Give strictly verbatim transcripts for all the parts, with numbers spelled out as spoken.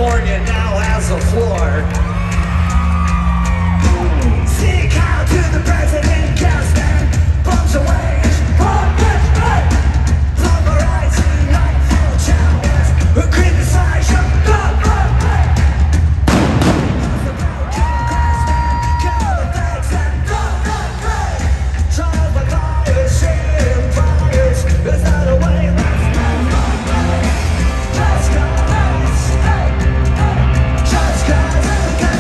California now has a floor. Seek out to the president, cast and bumps away. Criticize your government. Kill the facts and government. Trials by fires, empires. There's not a way left. Just cause, hey, hey. Just cause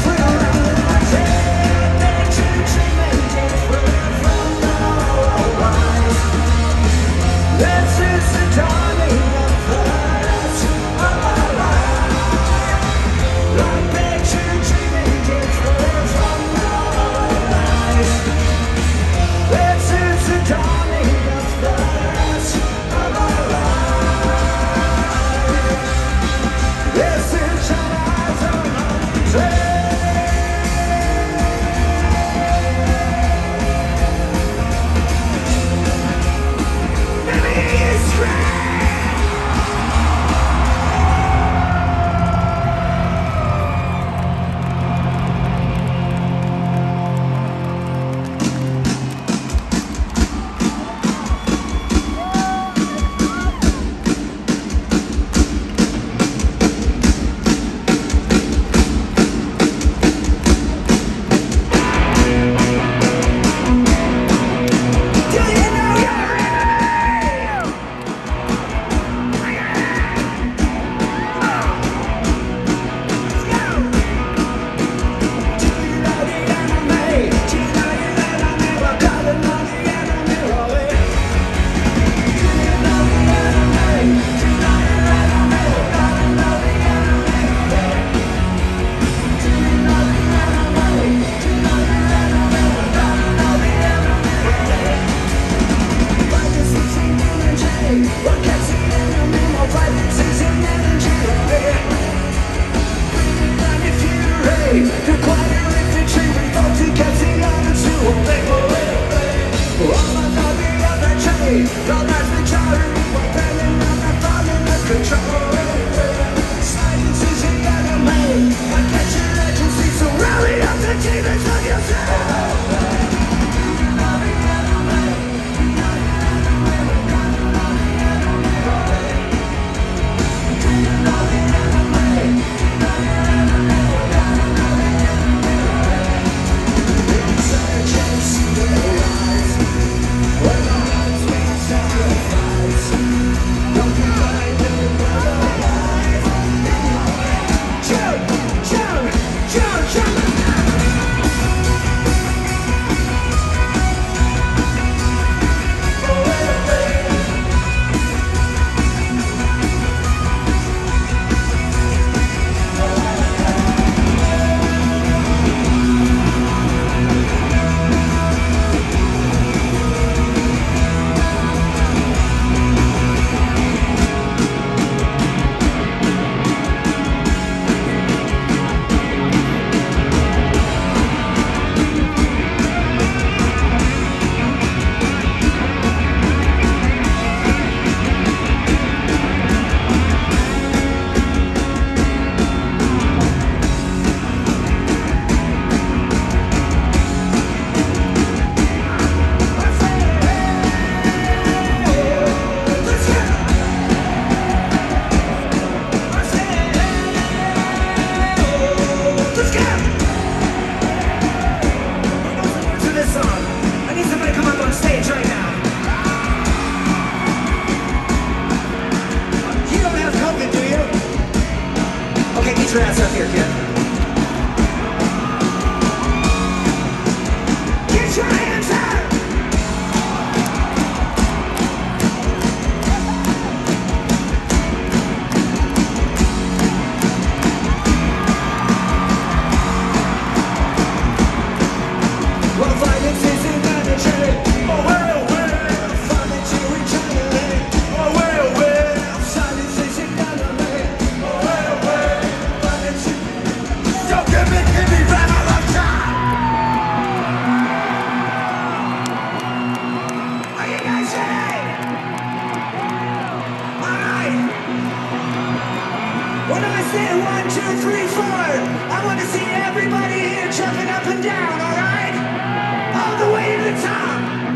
say one, two, three, four. I want to see everybody here jumping up and down, all right? All the way to the top.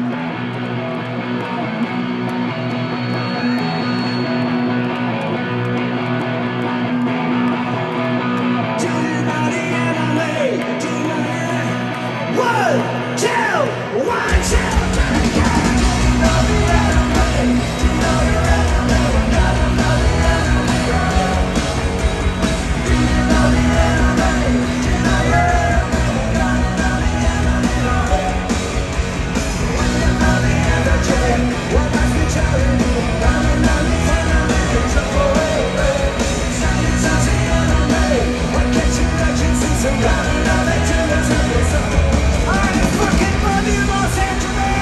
Do you know the enemy? Do you know the enemy? One, two, one, two, three, go! Do you know the enemy? Do you know the enemy? We gotta know the enemy, right? Do you know the enemy? Do you know the enemy? We gotta know the enemy, right? When you know the energy, what must be telling you? Gotta know the enemy, control away, away. Sounding sounds the enemy. What gets you urgency? So gotta know they do it to me, so I fucking love you, Los Angeles!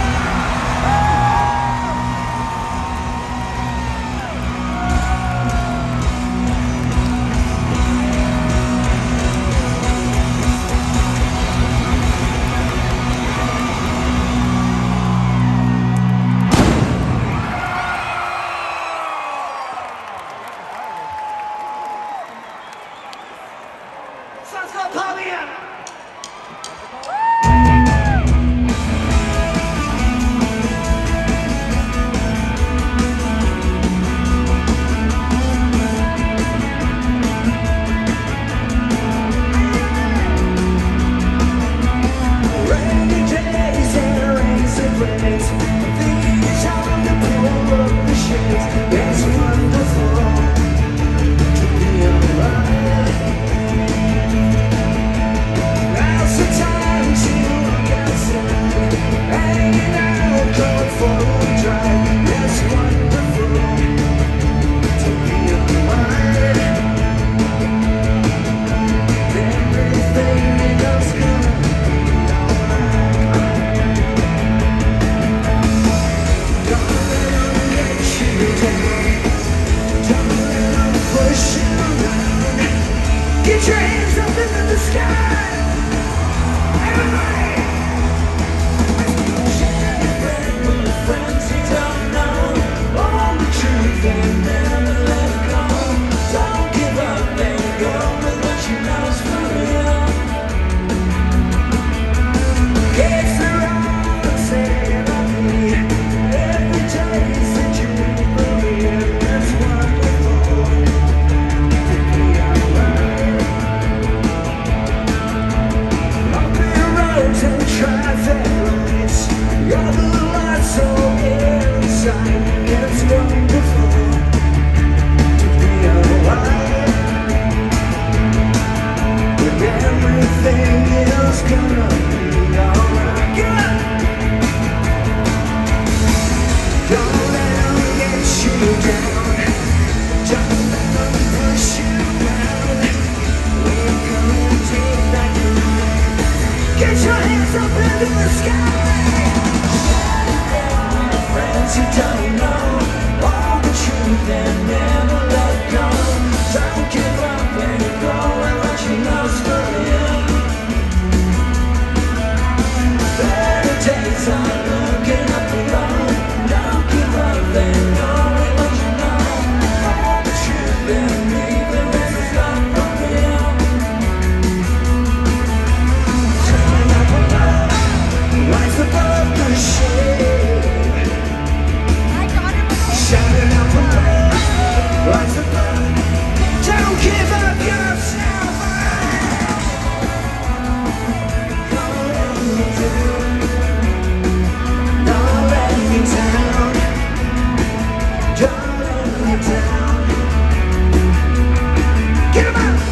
Song's called Pop Me Up. Rainy days and rains and rains. These are the pull of the shades. It's wonderful to be alive. Now's the time to look outside, hanging out, going for a drive. It's wonderful to be alive. Everything is gonna be alright. Don't let them get you down. Don't let them push you around. Get your hands up into the sky. Everybody! Share your friend with friends who don't know all the truth and never let it go. Don't give up and go with what you know's for real. It's the wrong saying of me. Every day's a dream for me, and it's wonderful to be alive. Bumpy roads and traffic lights, you're the light so inside. It's wonderful to be alive. When everything is gonna be alright. Yeah! Don't let them get you down. Don't let them push you down. We're gonna take back the night. Get your hands up into the sky. Friends who don't know all the truth and never let go. Don't give up and go and what you know's for real. Better days are looking up the road. Don't give up and go and what you know. All the truth and leave the rest is not for real. Turn up above, rise above the shade. Shining up above, rise above. Don't give up yourself. Don't let me down. Don't let me down. Don't let me down. Get 'em out.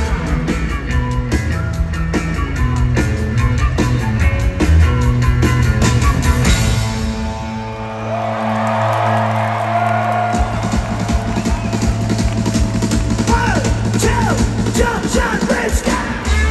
One, two, jump, jump, let's go.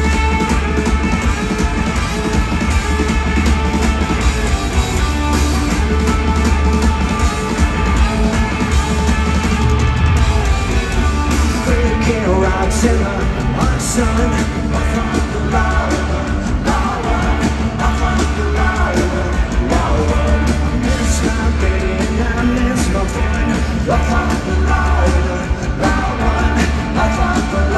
Breaking rocks in the hot sun. Up on the lava, lava, up on the lava, lava. I miss my baby and I miss my fun. Up on the lava, lava, up on the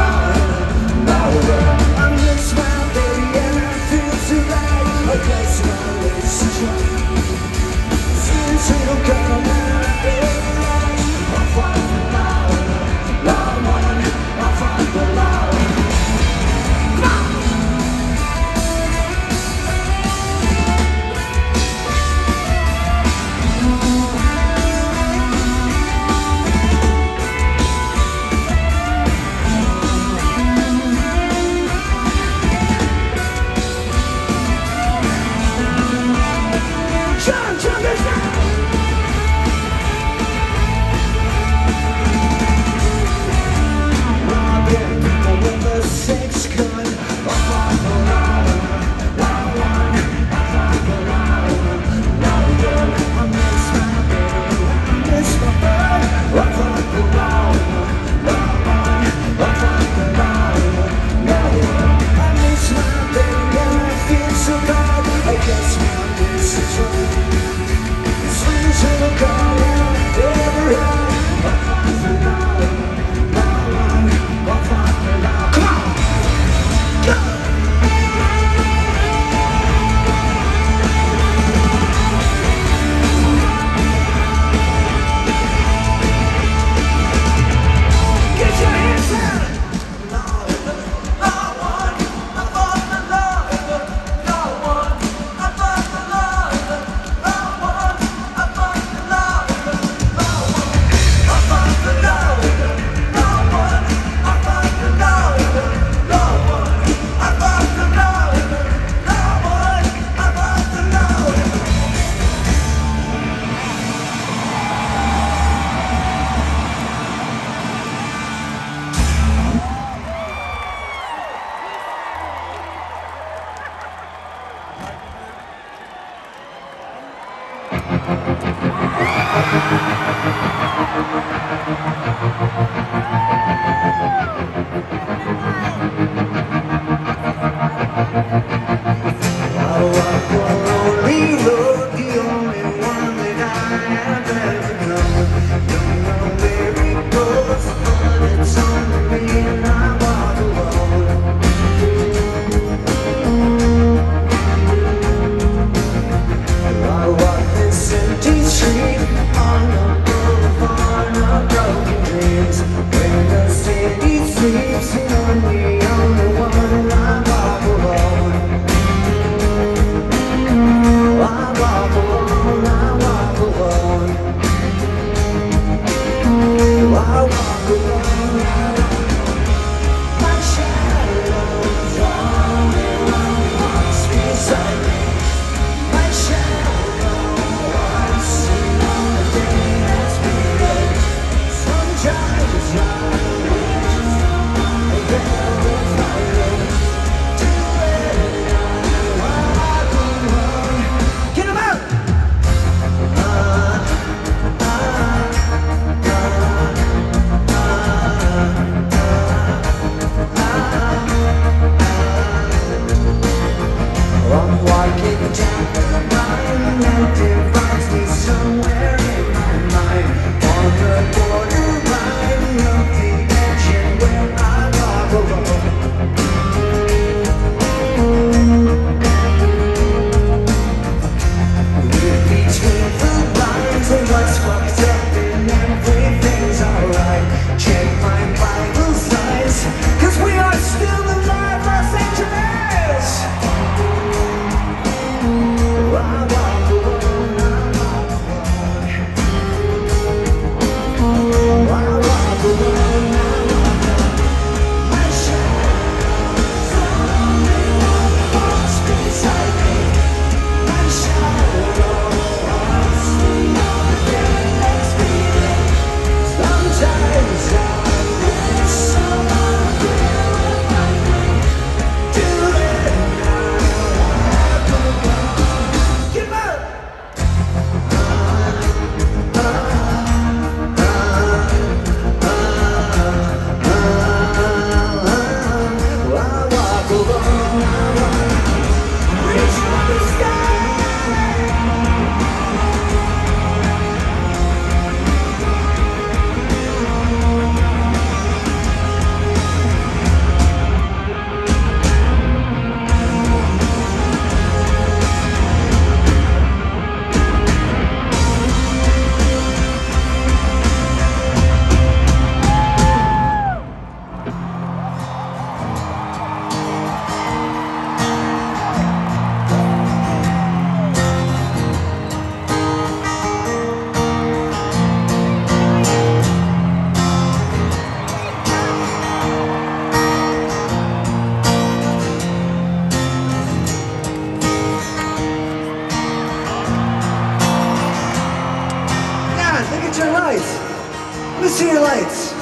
see your lights.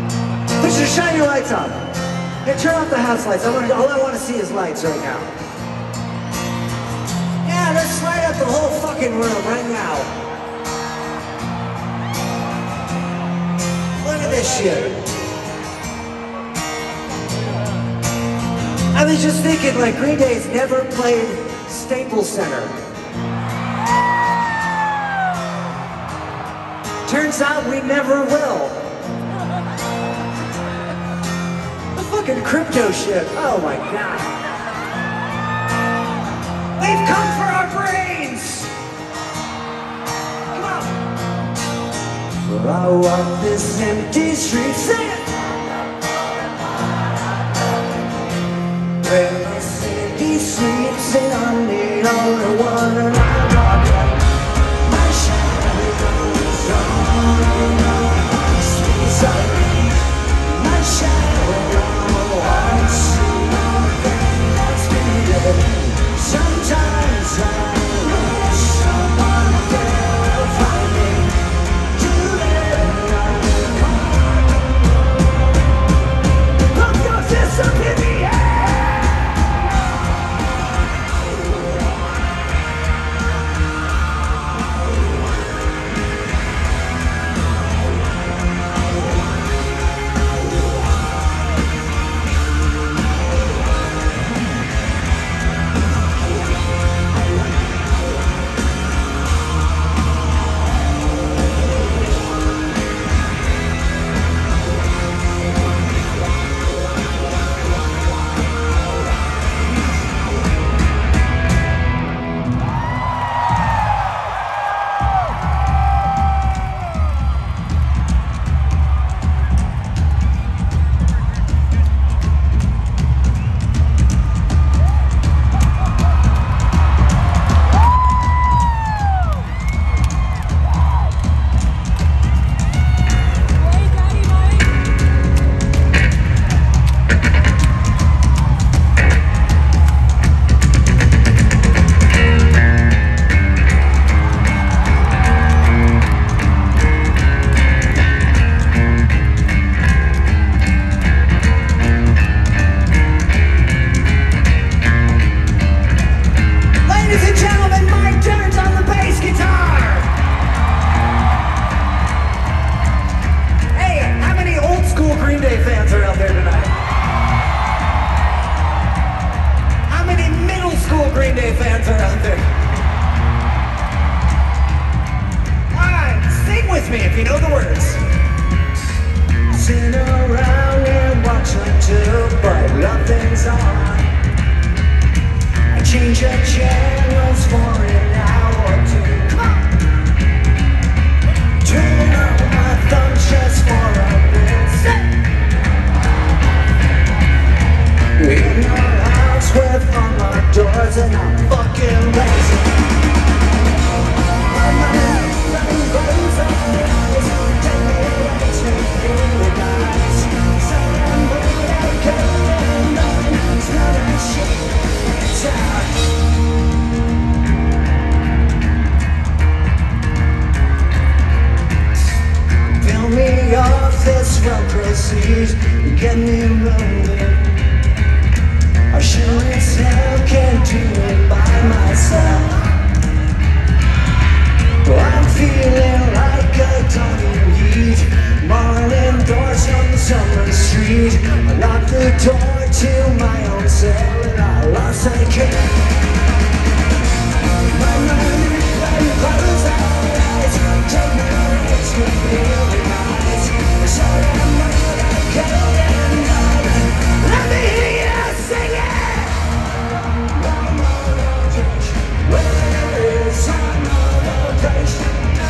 Push your shine your lights on. Hey, turn off the house lights. I want to, all I want to see is lights right now. Yeah, let's light up the whole fucking room right now. Look at this shit. I was just thinking, like, Green Day's never played Staples Center. Turns out we never will. The fucking crypto shit. Oh my god. They've come for our brains! Come on. For I walk this empty street, sing it! Where the city sleeps and I'm the only one and I walk out. My shadow's on the streets of me. My shadow wants to know that's me. Sometimes I wish someone there will find me. Do that. birds sit around and watch them too, but nothing's on. I change the channels for an hour or two. Come on. Turn up my thumb just for a bit. In your house with unlocked doors and I'm fucking lazy. My mind running goes on. Take me away to paradise. So I'm gonna go and on. It's not a shit. It's out. Fill me off this will proceed. Get me moving. I sure as hell can't do it by myself. I'm feeling like a dog in heat. Marlin doors on the summer street. I locked the door to my own cell and I lost the key. My mind and close eyes. Take me away to paradise. So I'm gonna go and on. Let me hear you sing it. Where is another place?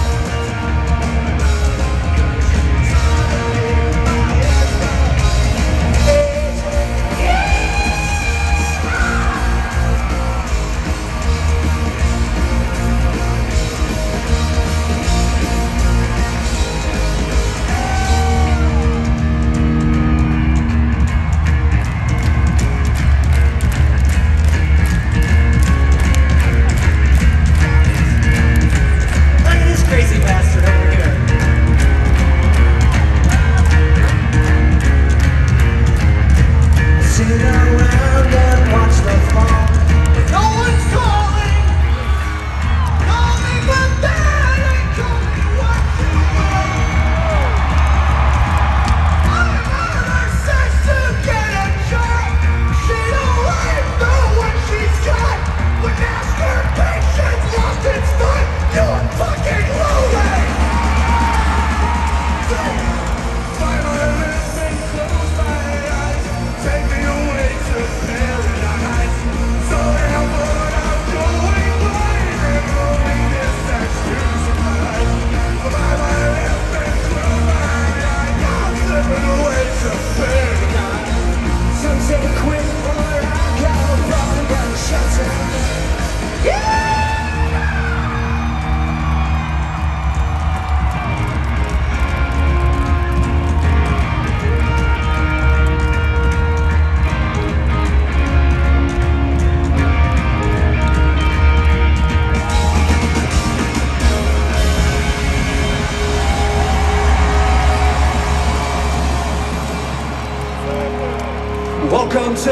Welcome to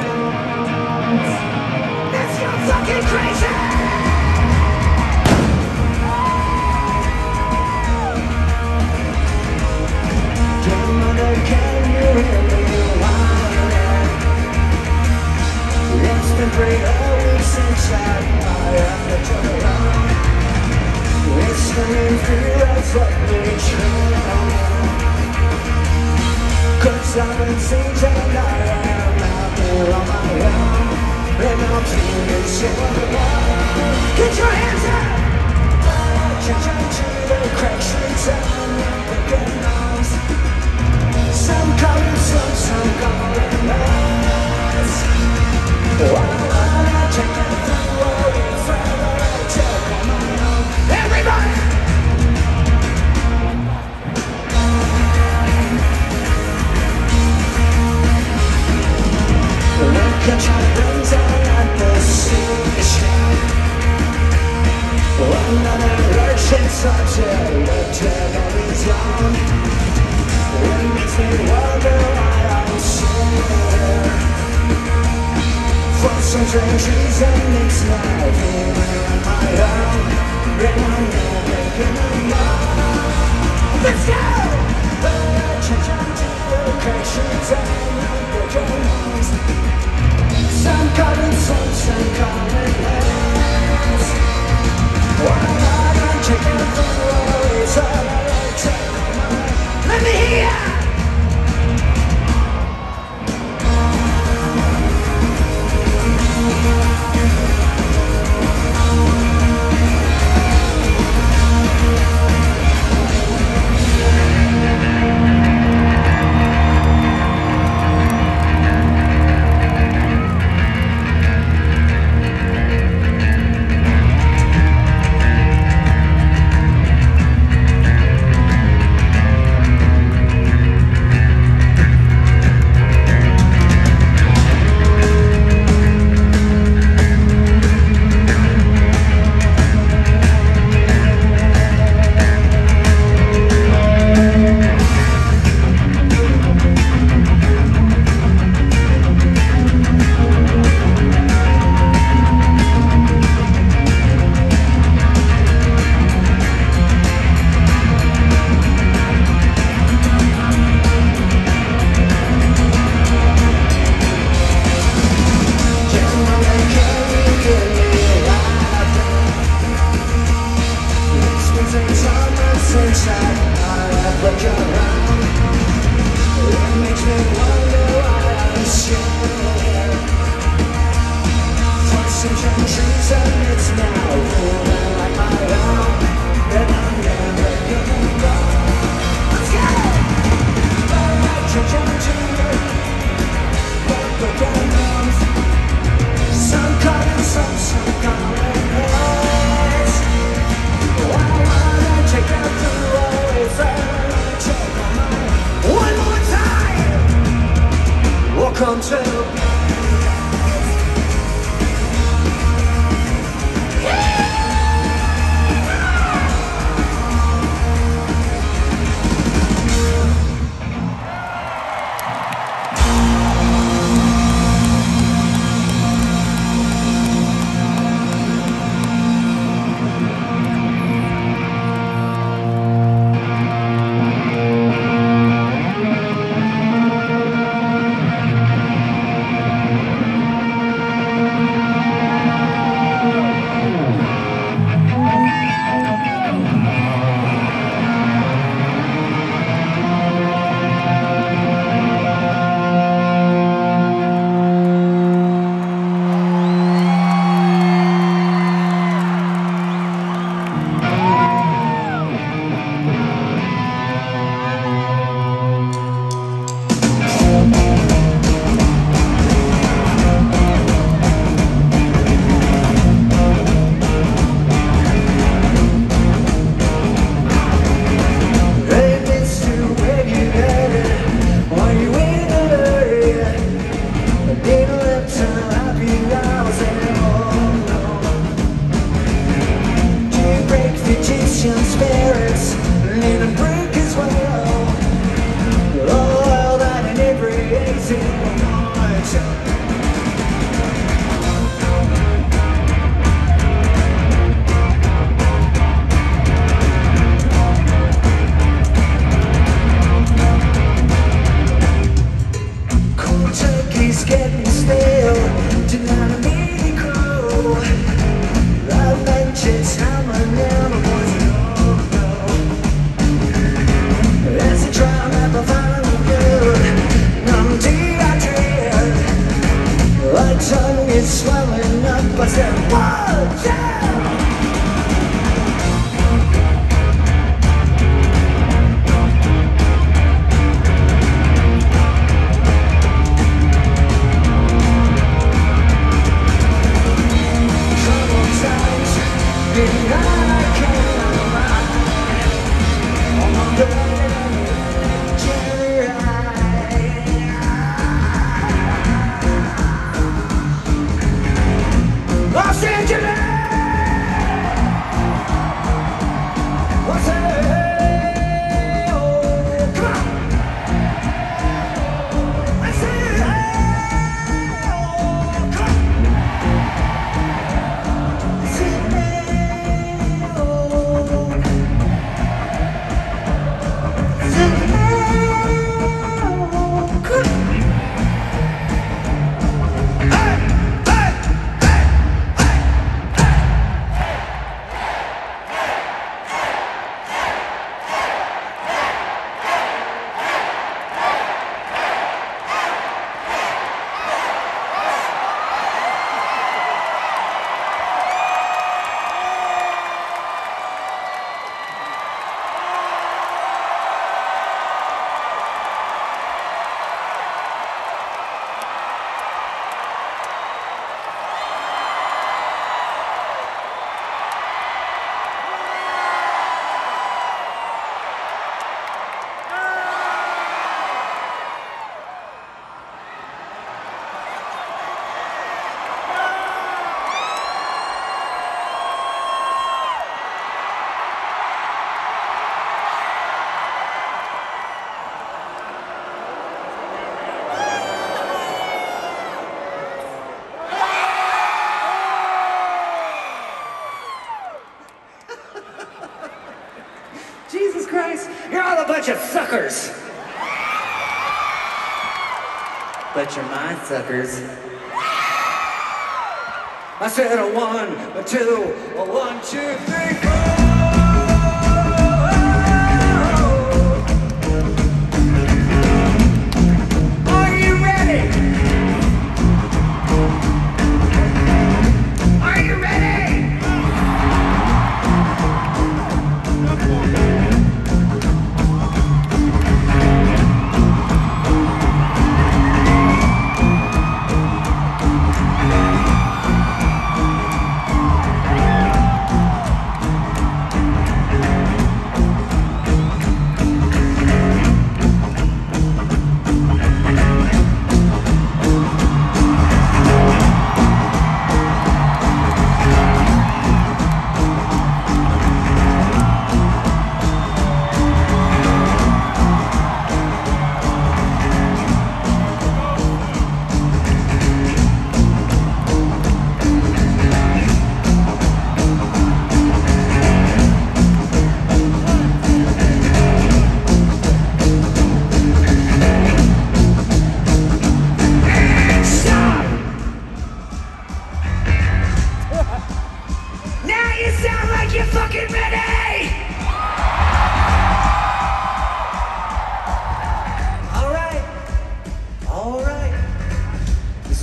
It's your fucking crazy. Mother, can you hear me whining? It's been three weeks since I have to turn around. It's screaming through us like me true. Cause I've been seen and I am out there on my own. And I'm feeling so alone. Get your hands up! Catch on to the crack streets and the broken arms. Some call it some, some call it nice. While I'm taking through all the further I take on my own. Everybody! Catch our friends out at the seashore. Another urchin starts to lift it on his own. It makes me wonder why I'm sitting for some strange reason. It's not here on my own. And I'm never gonna know. Let's go! Catch on to the crashes and the broken homes. Some call it sun, some call it less. While I'm taking the road, it's all I take on look around. It makes me wonder why I'm still here. For centuries and it's now moving like my own, and I'm never gonna go. Let's go! Alright, change your tune. Don't go down arms. Some call it some, some call it noise. Why would I take that through away from take my mind? One more time. Welcome to spirits, need a break as well. All that in every eighteen months. Cold turkey's getting stale, tonight I need a crow. I've mentioned how my name was. Tongue is swelling up, I said, watch out! Trouble times, and I can't ride on my cherry Los Angeles! What's that? Oh, come on! I said, oh, come on! I said, oh, I said, oh, come on! Jesus Christ, you're all a bunch of suckers. But you're my suckers. I said a one, a two, a one, two, three, four.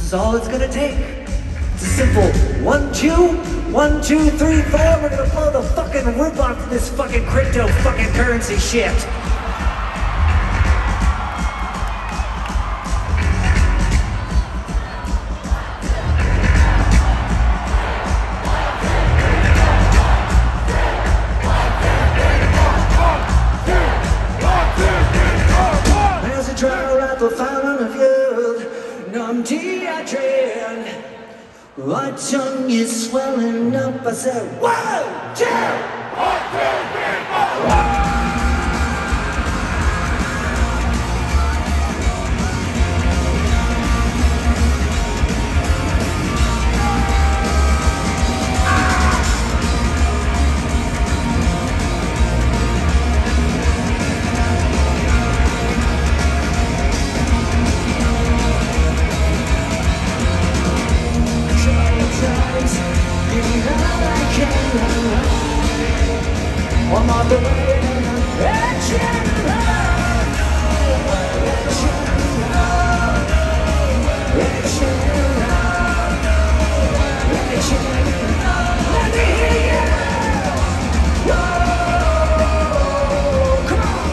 is all it's gonna take. It's a simple one, two, one, two, three, four. We're gonna blow the fucking roof off this fucking crypto fucking currency shit. As I draw out the fountain of youth, numb dehydrated. My tongue is swelling up. I said, one, two, one, two, three, four, one. I'm on the way and I'm action. Let me hear you. Whoa, come on.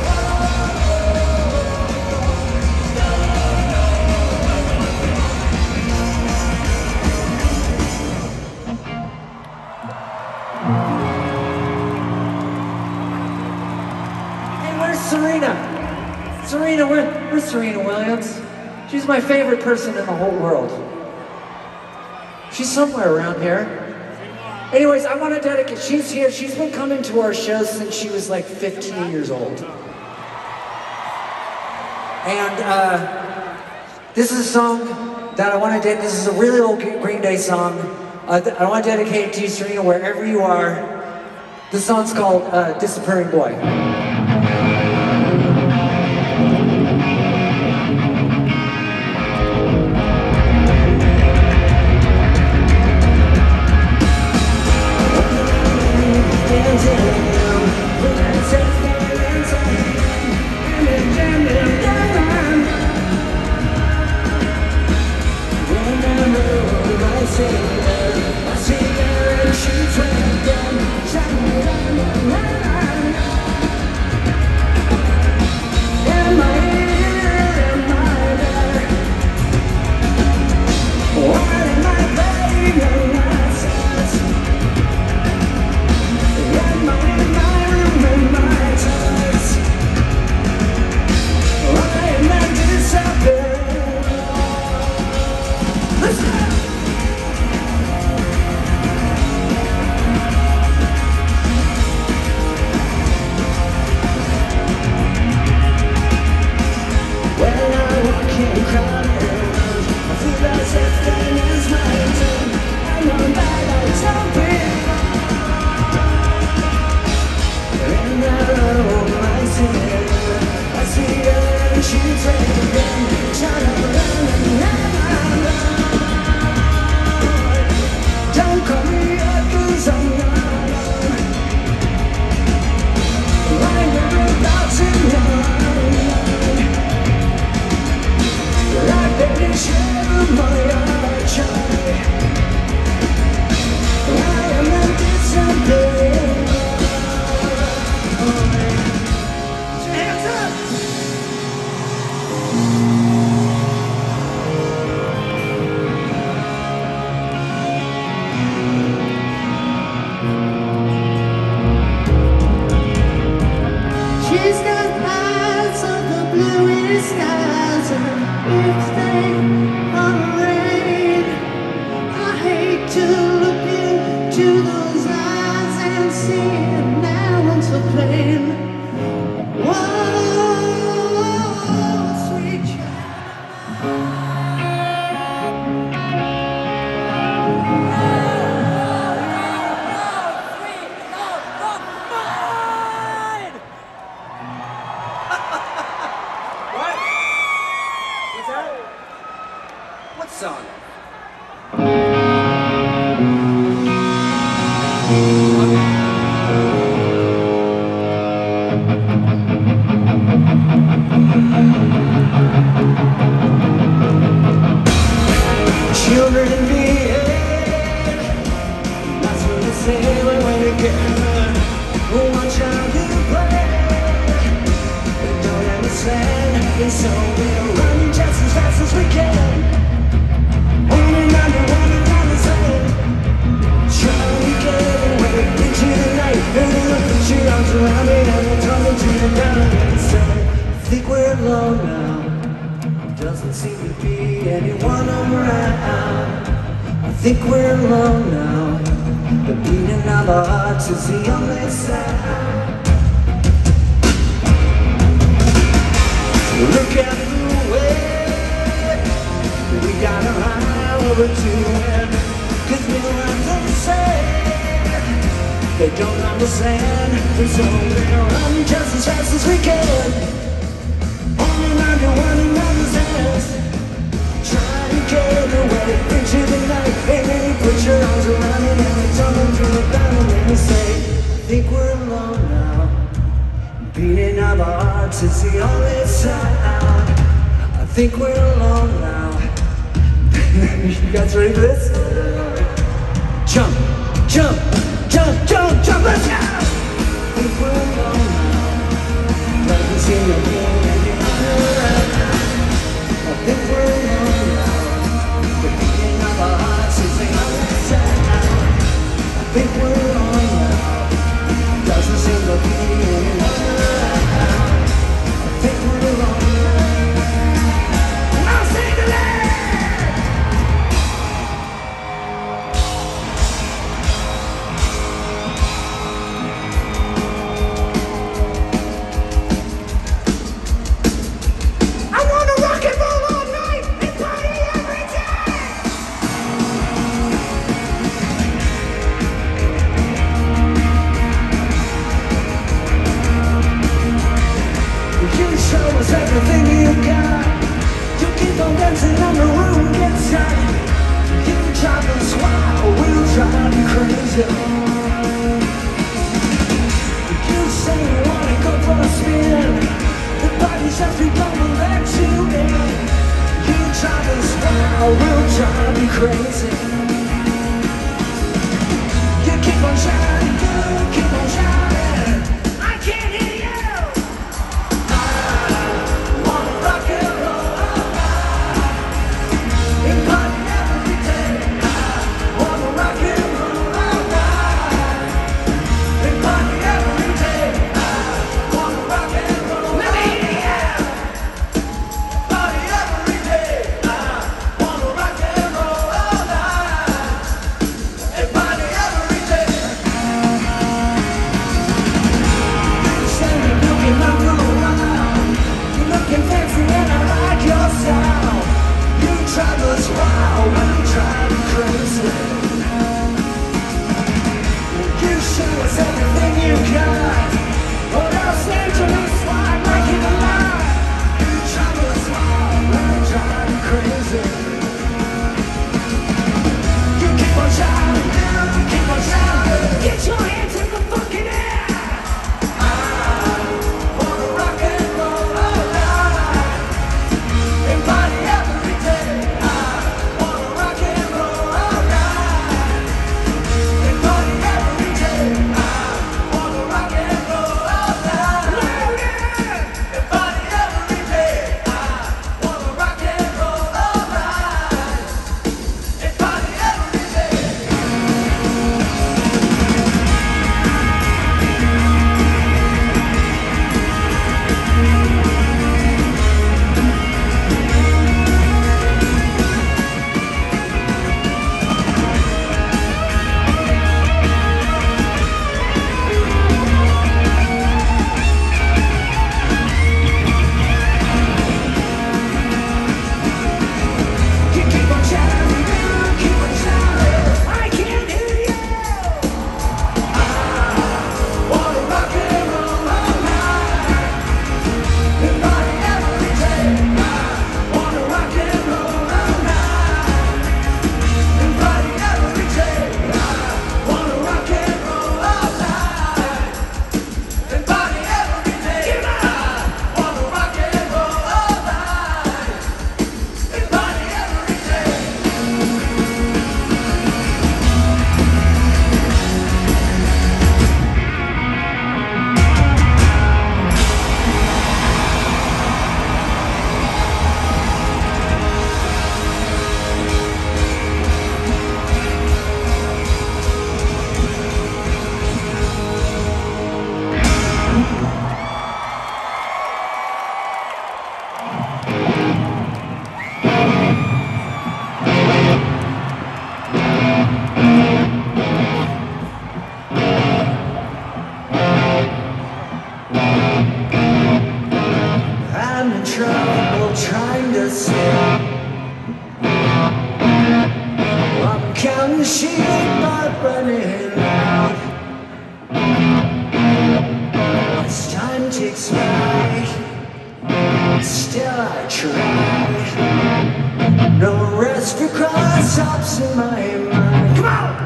Serena. Serena, where, where's Serena Williams? She's my favorite person in the whole world. She's somewhere around here. Anyways, I want to dedicate, she's here, she's been coming to our shows since she was like fifteen years old. And uh, this is a song that I want to dedicate, this is a really old Green Day song. Uh, I want to dedicate it to you, Serena, wherever you are. The song's called uh, Disappearing Boy. And so we're running just as fast as we can. On and under, one another's hand. Trying to get away into the night. And then I put your arms around me and we're talking to the ground and say, I think we're alone now. Doesn't seem to be anyone around. I think we're alone now. The beating of our hearts is the only sound. Look at the way we got a high over to him. Cause we don't understand. They don't understand. And so we're running just as fast as we can. On and under one another's hands. Trying to get away into the night. And then you put your arms around me and we tumble through the battle and we say, I think we're alone now. Beating of our hearts is the only sound. I think we're alone now. You guys ready for this? Jump, jump, jump, jump, jump, let's go! I think we're alone now. Doesn't seem to be anyone around. I think we're alone now. The beating of our hearts is the only sound. I think we're alone now. Doesn't seem to be anyone around. I think we're alone now. I'll sing the land! Everything you got, you keep on dancing and the room gets tight. You drive us wild, we'll drive you crazy. You say you wanna go for a spin, the party's just begun to let you in. You drive us wild, we'll drive you crazy. You keep on shining, you keep on shining. I can't hear you. trouble trying to sleep. I'm counting sheep, but running out. As time ticks by, still I try. No rest for cross-ups in my mind. Come on!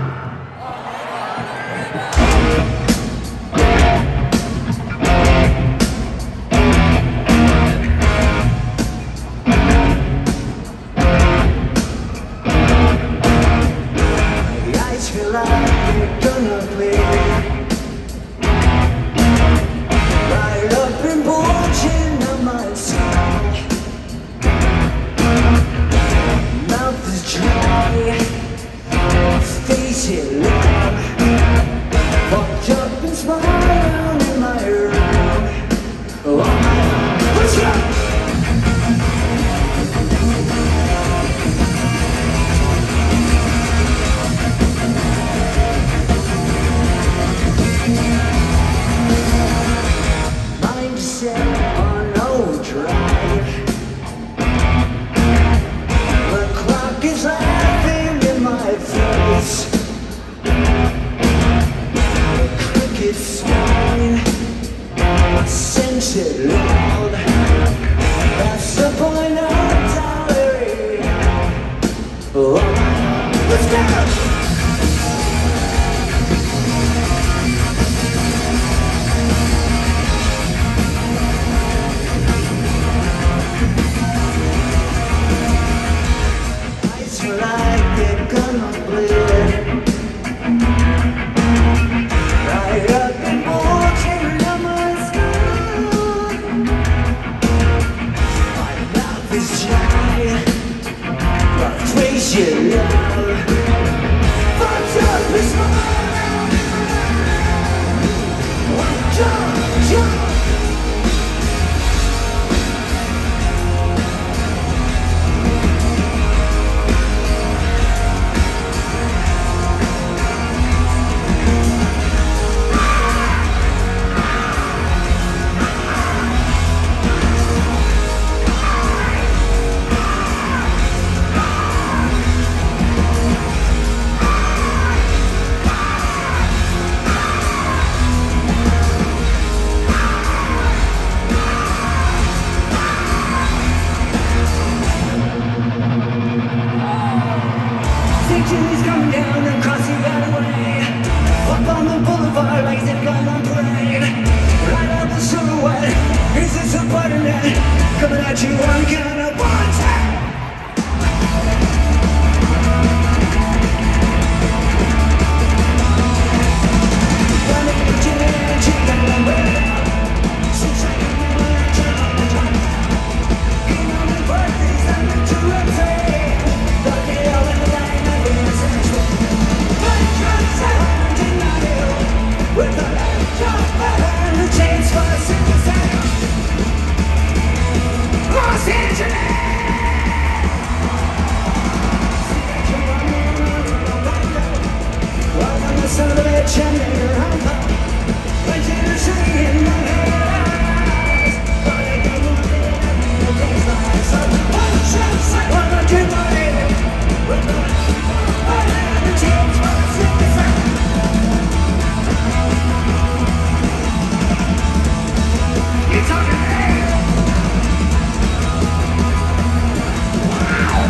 Feel like they're gonna bleed right up and bulging on my stomach. Mouth is dry, face it long. Walked up and smiled in my room. Oh my God, what's up? On overdrive, the clock is laughing in my face. The crickets whine, I sense it loud. That's the point of tolerating. Oh, let's go! Like they're gonna bleed right up and bulging on my skin. My mouth is dry, my face is loud. Fucked up is mine. Jump, jump. He's coming down across the alleyway, up on the boulevard like they've gone on parade. Right out the silhouette, is this a button net? Coming at you on count of one, two. With the left jump and the chains for a single second. Los Angeles! Welcome to son of a bitch and you're home. Went to the city in my eyes. But I don't want to be in the days like so. One chance, I want to do my head. With the left jump and the chains for a single second. You talking to me? Wow!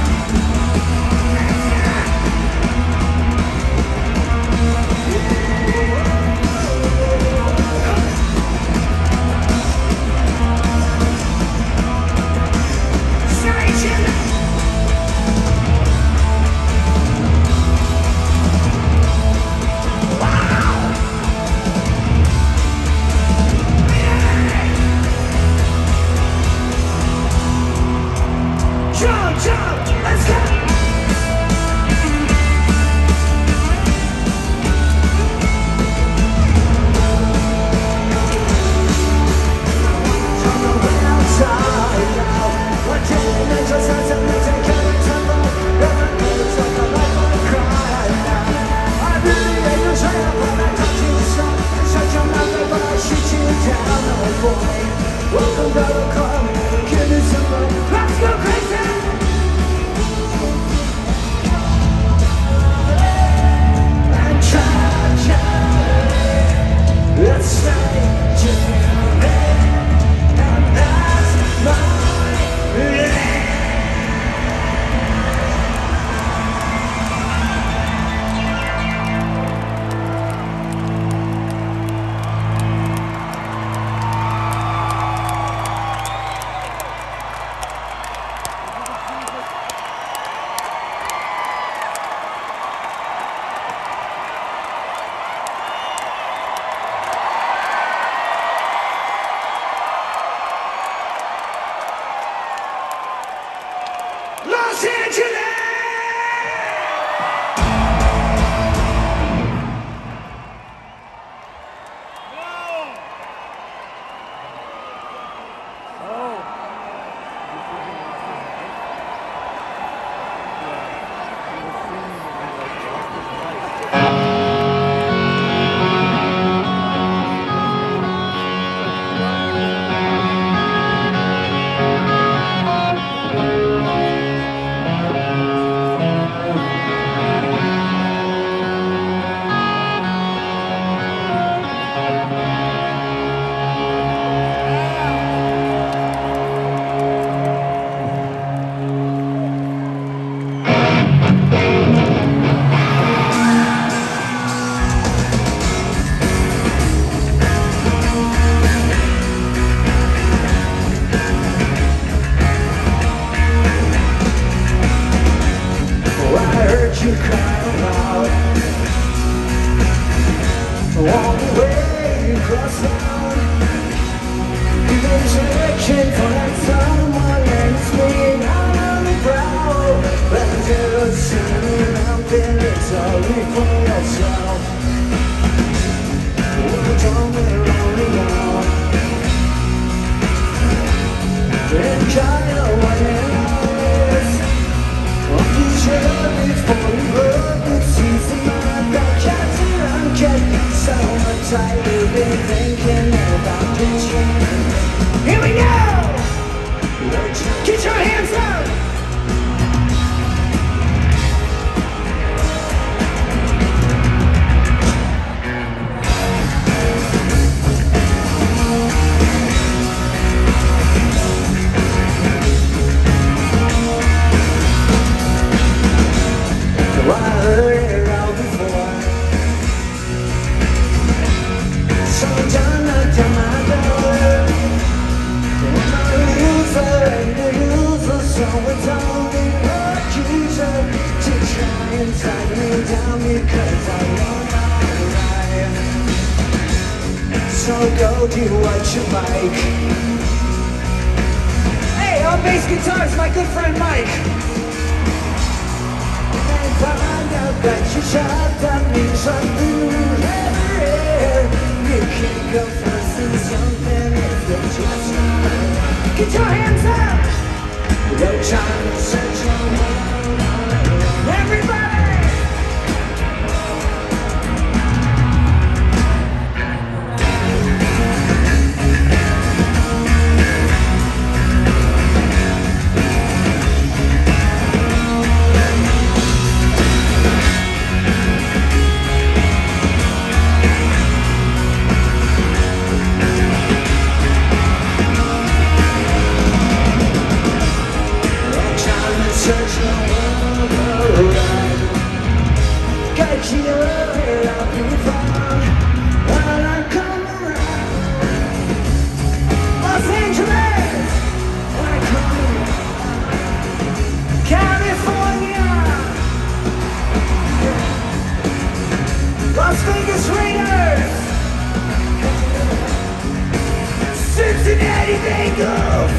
Welcome to the club, kid is Los Angeles! You crying out all the way across town. You're searching for that someone and it's laying out on the ground. But you're sitting out there, it's only for yourself. We're jumping around and round and kind of what it is. I'm just ready for the road that sees the mind that catching on getting so much tired of thinking about this. Here we go! Get your hands up! I heard it all before. Some John knocked on my door. And I'm a loser and a loser, so it's only a accuser to try and tie me down because I want my right. So go do what you like. Hey, on bass guitars, my good friend Mike. Find out that you shot, that means something rare. You can't go first in something if you're just not around. Get your hands up! No time to search your world. Everybody! Search your world around. Got you where I'll be found when I come around. Los Angeles, when I come around. California, Las Vegas Raiders, Cincinnati Bengals.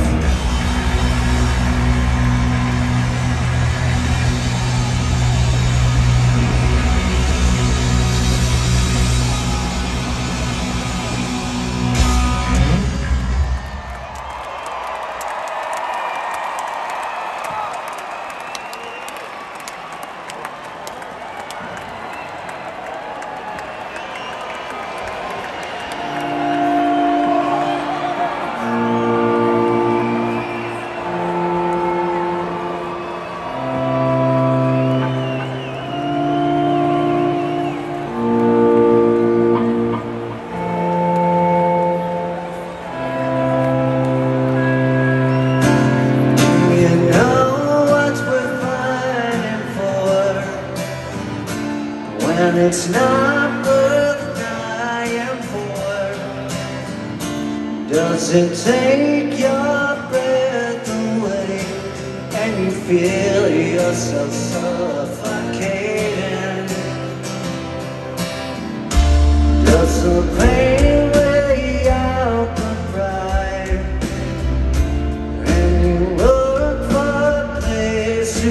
And it's not worth dying for. Does it take your breath away and you feel yourself suffocating? Does the pain weigh out the pride and you look for a place to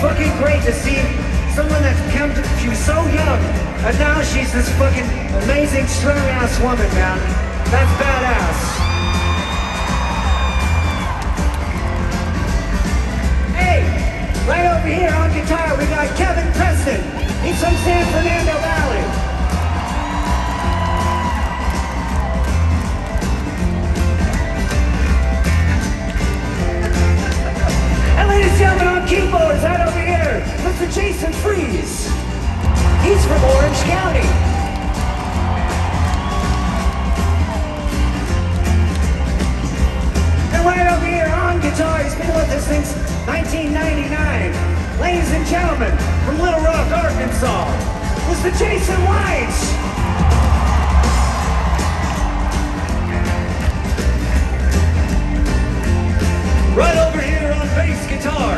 fucking great to see someone that's come to, she was so young, and now she's this fucking amazing, strong-ass woman, man. That's badass. Hey, right over here on guitar, we got Kevin Preston. He's from San Fernando Valley. And ladies and gentlemen, on keyboards, right over here, Mister Jason Freeze. He's from Orange County. And right over here on guitar, he's been with us since nineteen ninety-nine. Ladies and gentlemen, from Little Rock, Arkansas, Mister Jason White. Right over here on bass guitar,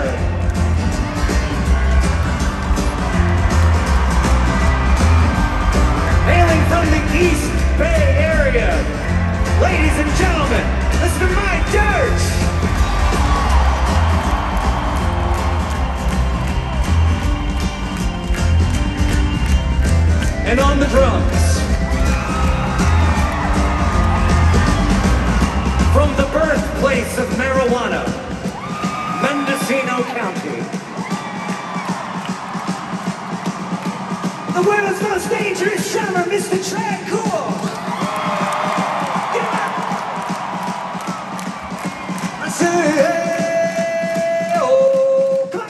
hailing from the East Bay area, ladies and gentlemen, Mister Mike Dirt. And on the drums, from the birthplace of marijuana, Mendocino County, the world's most dangerous drummer, Mister Trad Cool. Yeah. I say, hey, oh, come on.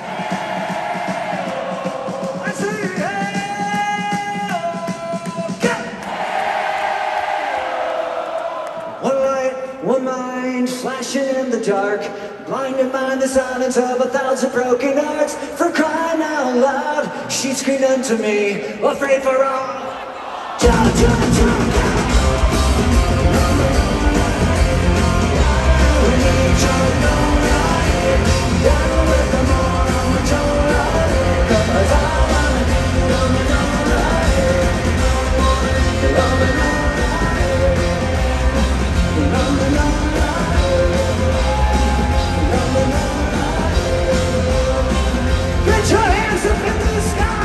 I say, hey, oh, come on. One light, one mind, flashing in the dark, blinded by the silence of a thousand broken hearts. For crying out loud, she screamed unto me, afraid for all. Jump, jump, jump, jump. We need your light. Down with the morning, with your light. 'Cause I wanna be loving all right. Loving all right. Loving all right. Put your hands up in the sky.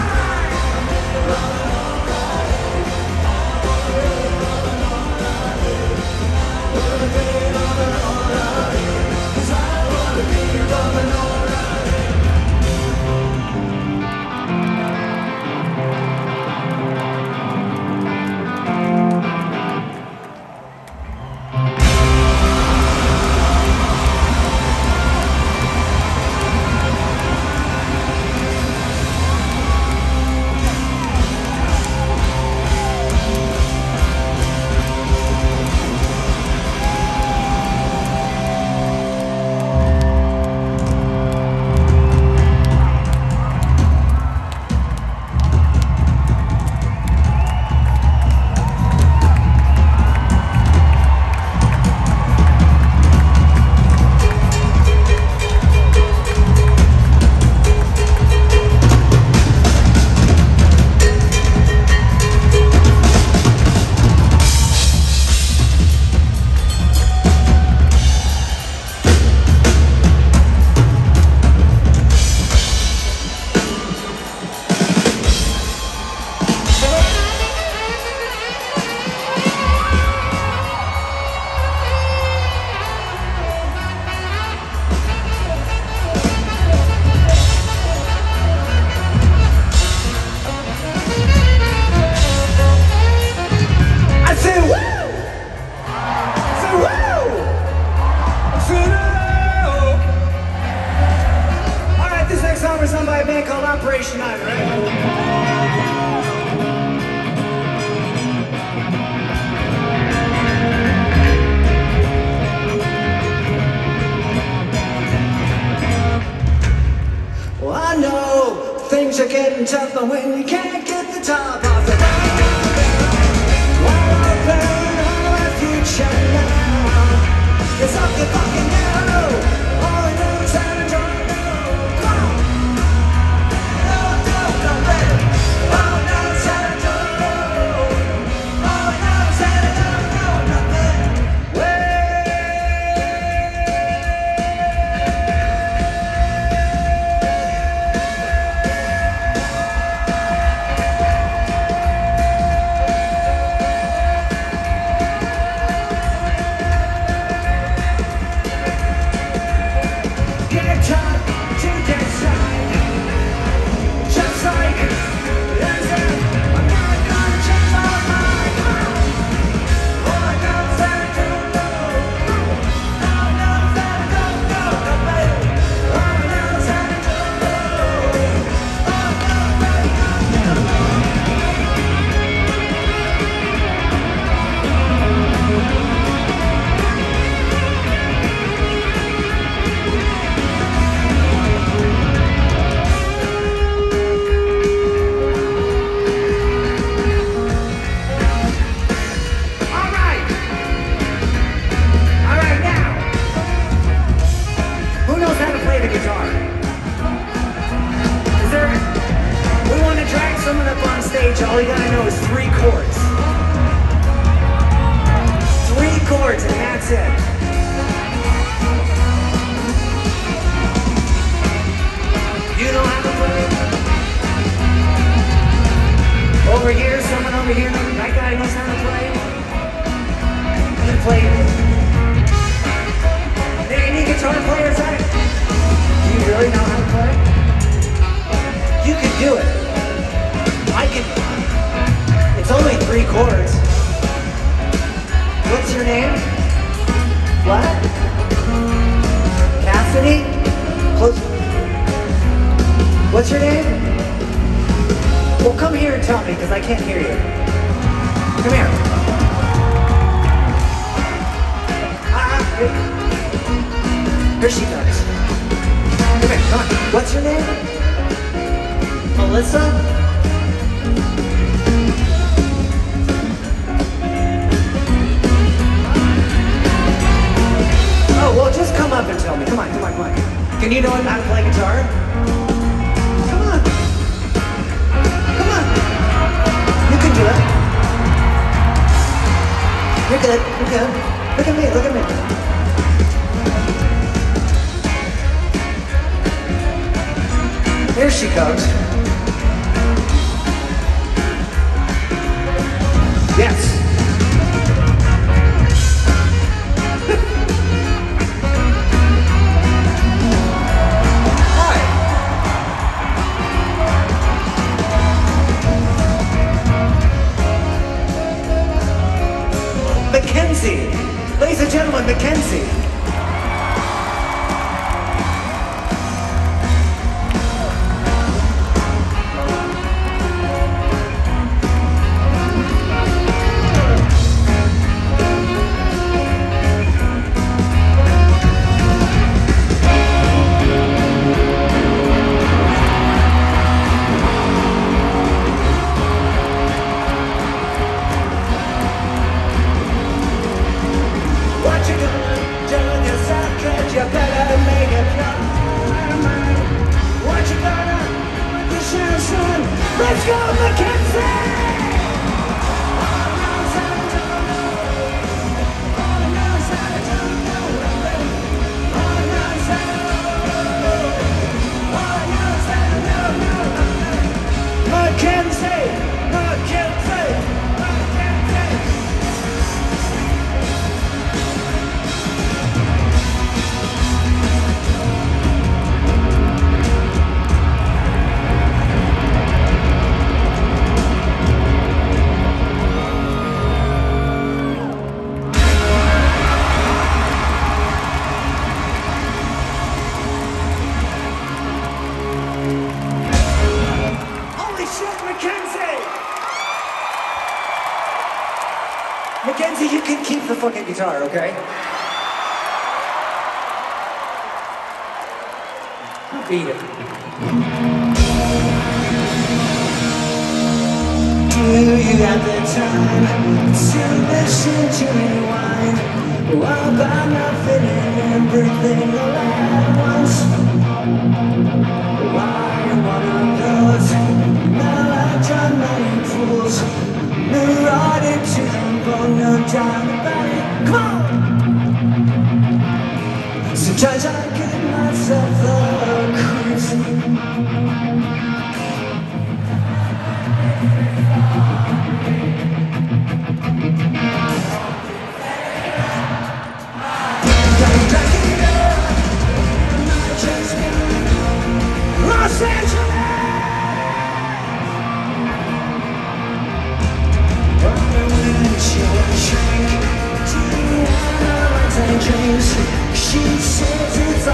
Operation Ivy, right? Well, I know things are getting tougher when you can't get the top off the ground. While I burn all our future now, 'cause I can fucking know all I know is how to draw it down. Come on! No, no, no, baby. All I know is how to draw it down. All I know is how to draw it down. Nothing. Way. knows three chords. Three chords and that's it. You know how to play? Over here, someone over here, that guy knows how to play? You play. Any guitar players out? Do you really know how to play? You can do it. I can. It's only three chords. What's your name? What? Cassidy? Close. What's your name? Well, come here and tell me, because I can't hear you. Come here. Ah, here. Here she comes. Come here, come on. What's your name? Melissa? Oh, well, just come up and tell me. Come on, come on, come on. Can you know how to play guitar? Come on. Come on. You can do it. You're good. You're good. Look at me. Look at me. Here she comes. Yes. Hi. Mackenzie. Ladies and gentlemen, Mackenzie. Let's go, Mackenzie! Mackenzie! Mackenzie! Mackenzie, you can keep the fucking guitar, okay? Beat it. Do you have the time to listen to me whine about nothing and everything all at once? Why one of those melodramatic fools neurotic to the bone, no doubt about it. Come on! Sometimes I get myself the creeps. Los Angeles! She says it's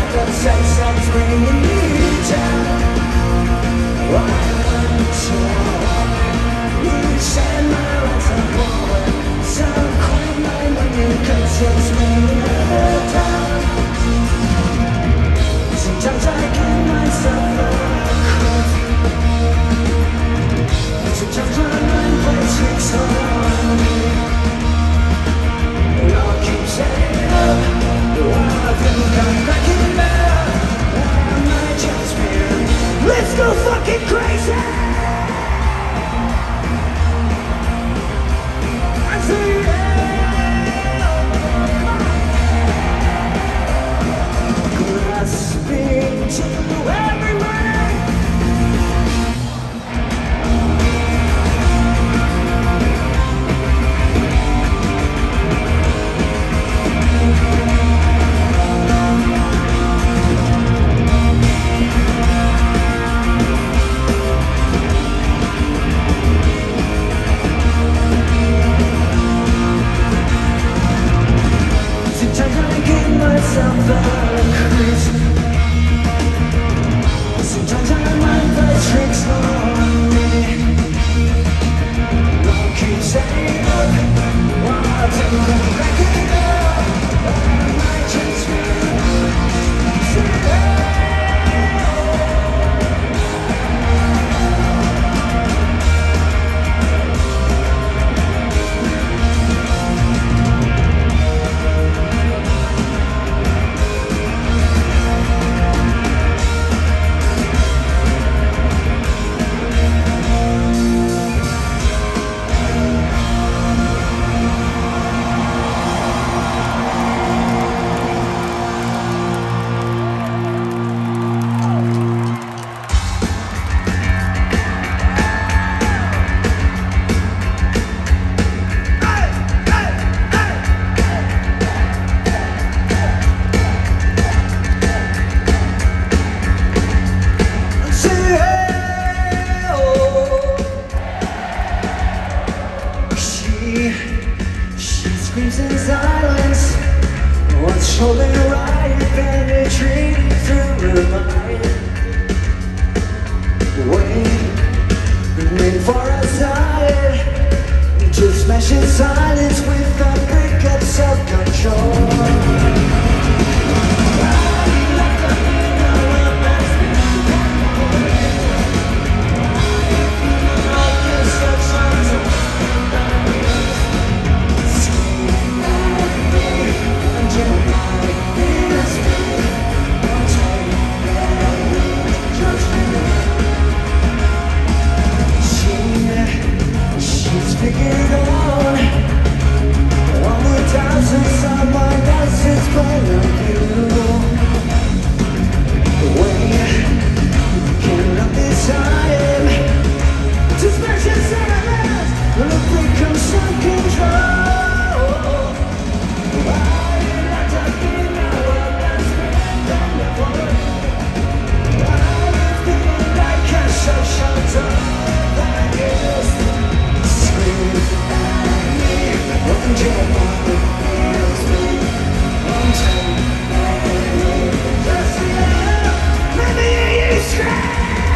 me. She screams in silence. What's holding right penetrating through her mind. Wait, wait for a sign to smash in silence with a brick of self-control. Figured out all the doubts of someone else's point of view. When you can run this time to smash your silence and a freak of self-control. Why you like to be now what that's been before? Why you feel like a social dog that is? Won't you want to feel me? Won't you just let me hear you scream?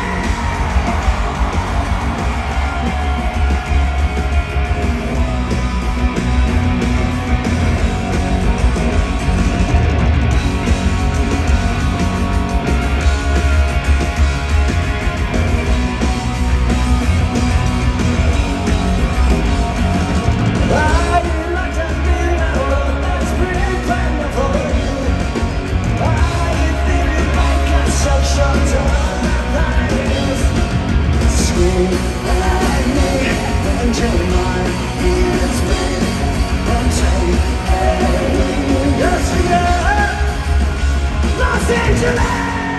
Los Angeles!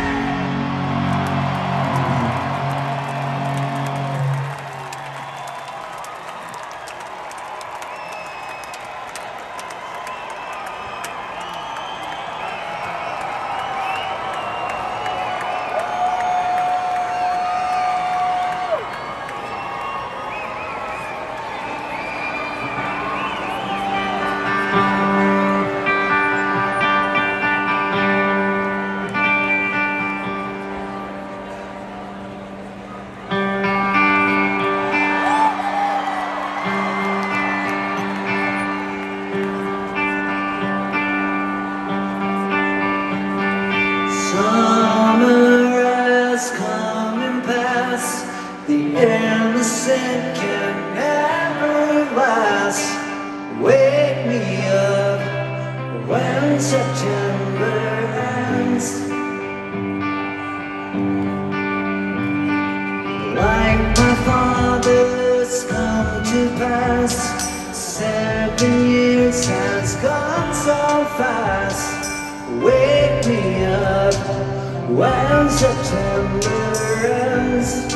The innocent can never last. Wake me up when September ends. Like my father's come to pass. Seven years has gone so fast. Wake me up when September ends.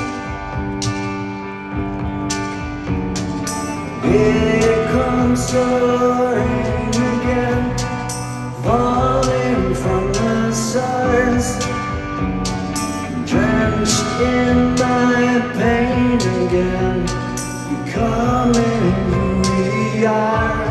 Here comes the rain again, falling from the stars, drenched in my pain again, becoming who we are.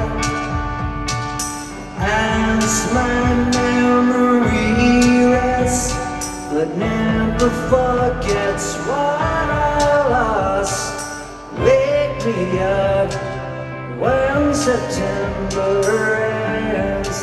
As my memory rests, but never forgets what I lost. Wake me up when September ends.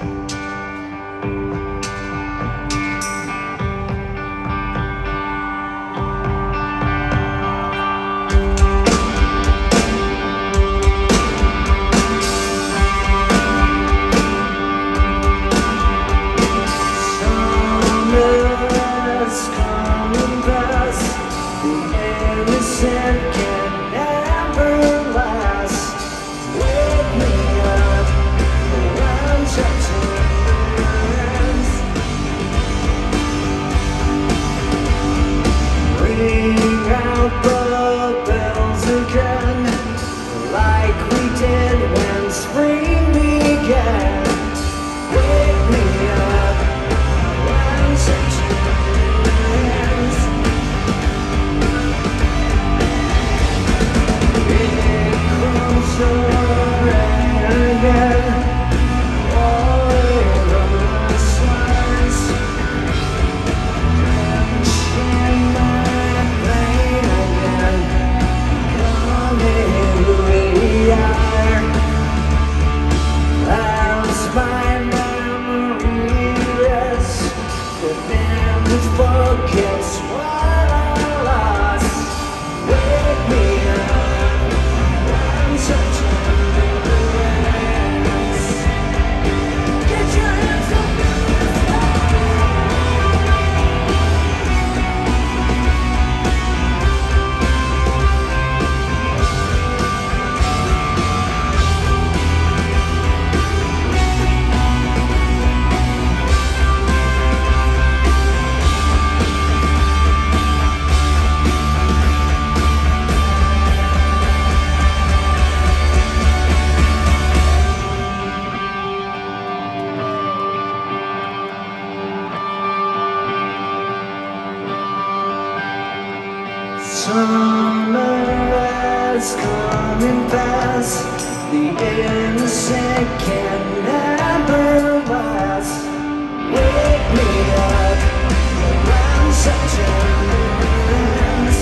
Summer has come and passed. The innocent can never last. Wake me up when September ends. Ring out the bells again, like we did when spring began. Wake me up when September ends. Here comes the confess, the innocent can never last. Wake me up around such a mess.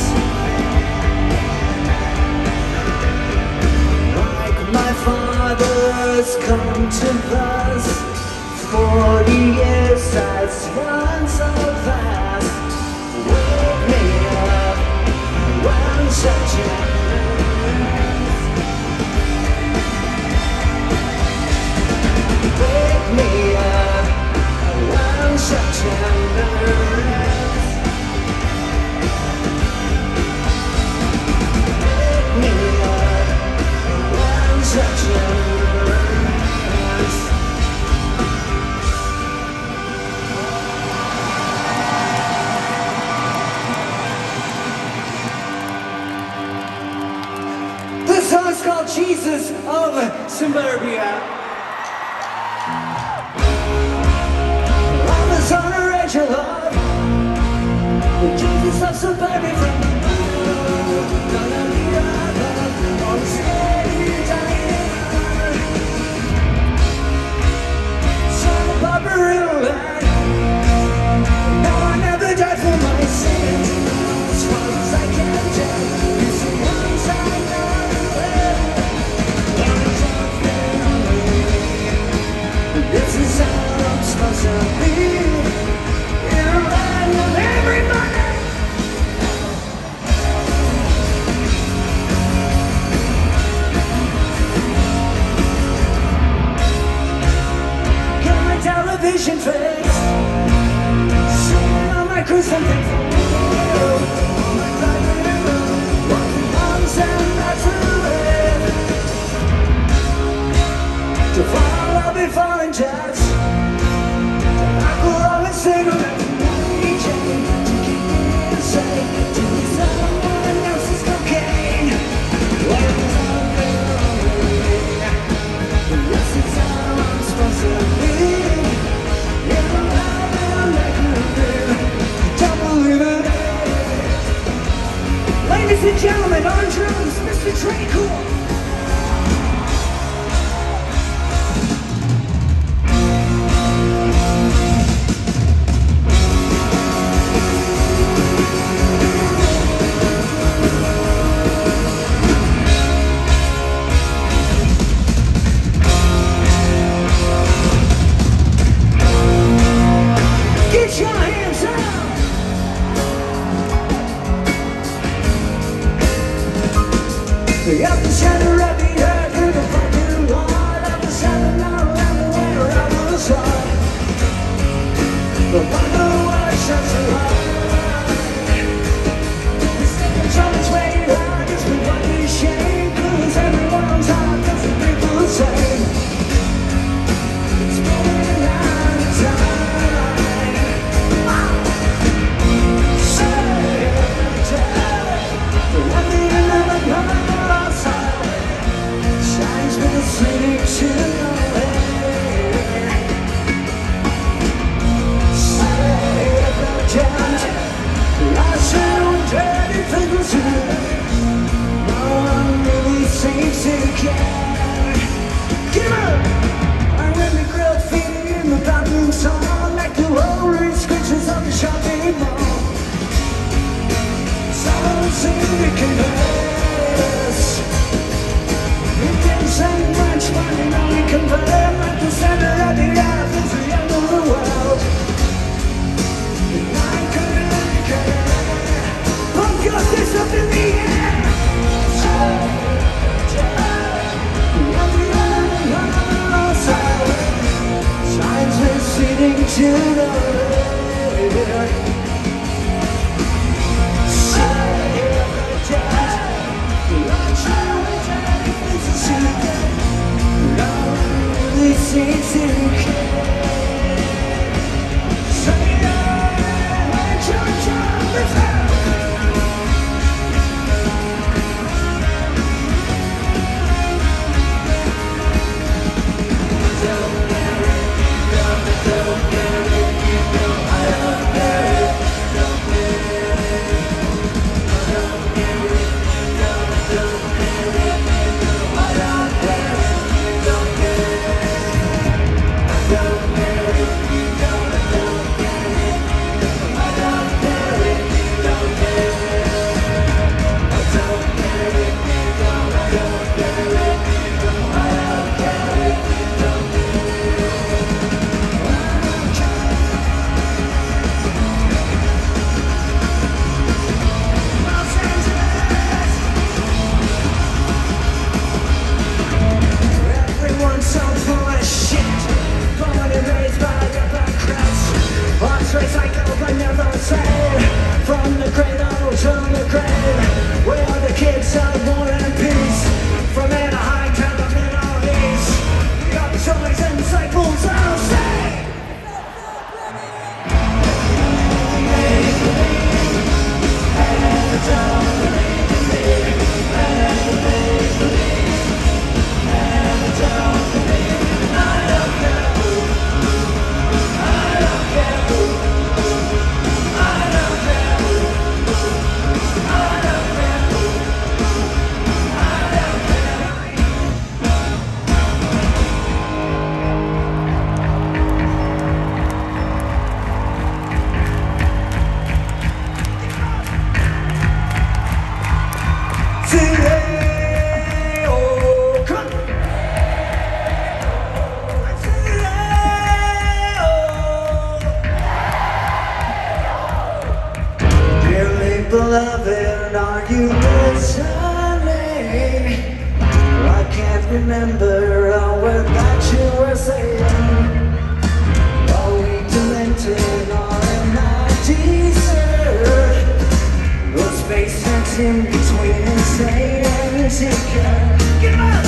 Like my father's come to pass, forty years has run so fast. Wake me up around such a mess. Wake me up around such a mess. Wake me up around such a mess. This song's called Jesus of Suburbia. I'm the son of Rachel Love, the Jesus of Suburbia from the world. None of the others on the steady diet. Son of Papa River, no, I never died for my sins. As far as I can tell, it's the ones I know. This is how I'm supposed to be. You're right with everybody. Got my television face, sitting on my cruise and things. On my private road, walking moms and that's the way. To follow before and judge, alcohol and cigarettes and D J, to keep me safe, to be someone else's cocaine. Well, it's all good. This is how I'm supposed to be. Yeah, I'm like a don't believe it. Ladies and gentlemen, on drums, Mister Trey Cool. Get your hands up! The upper shadow of the earth in the fucking Lord, up the shadow now everywhere I was on. The wonder what shines so high. The second trumpet's way out, it's been what we shame, 'cause everyone's hot, that's what people say. It's going out of time. Say, tell it, let me never come outside. remember all that you were saying. Are we demented or am I deserved? The space that's in between insane and insecure. Get 'em up!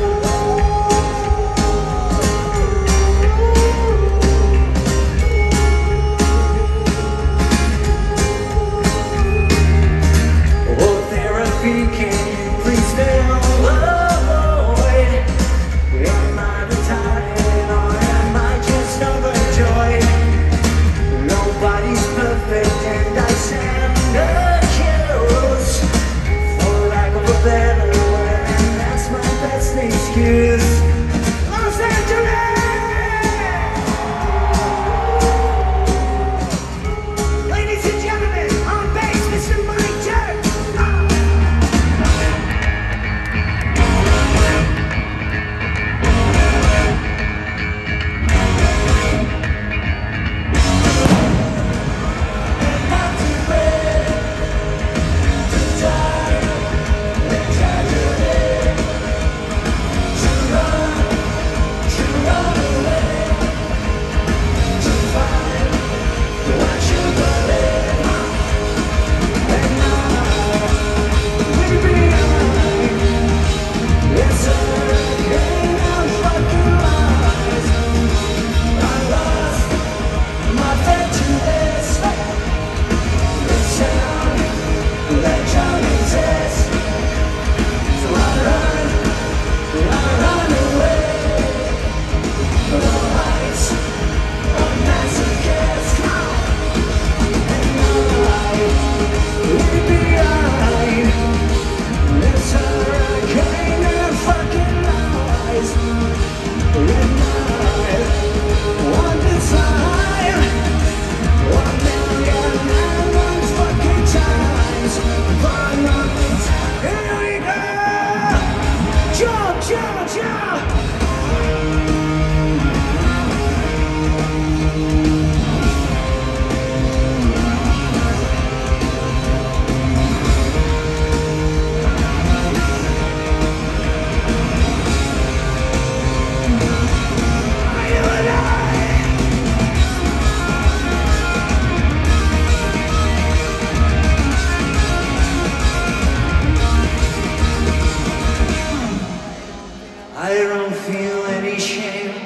I don't feel any shame,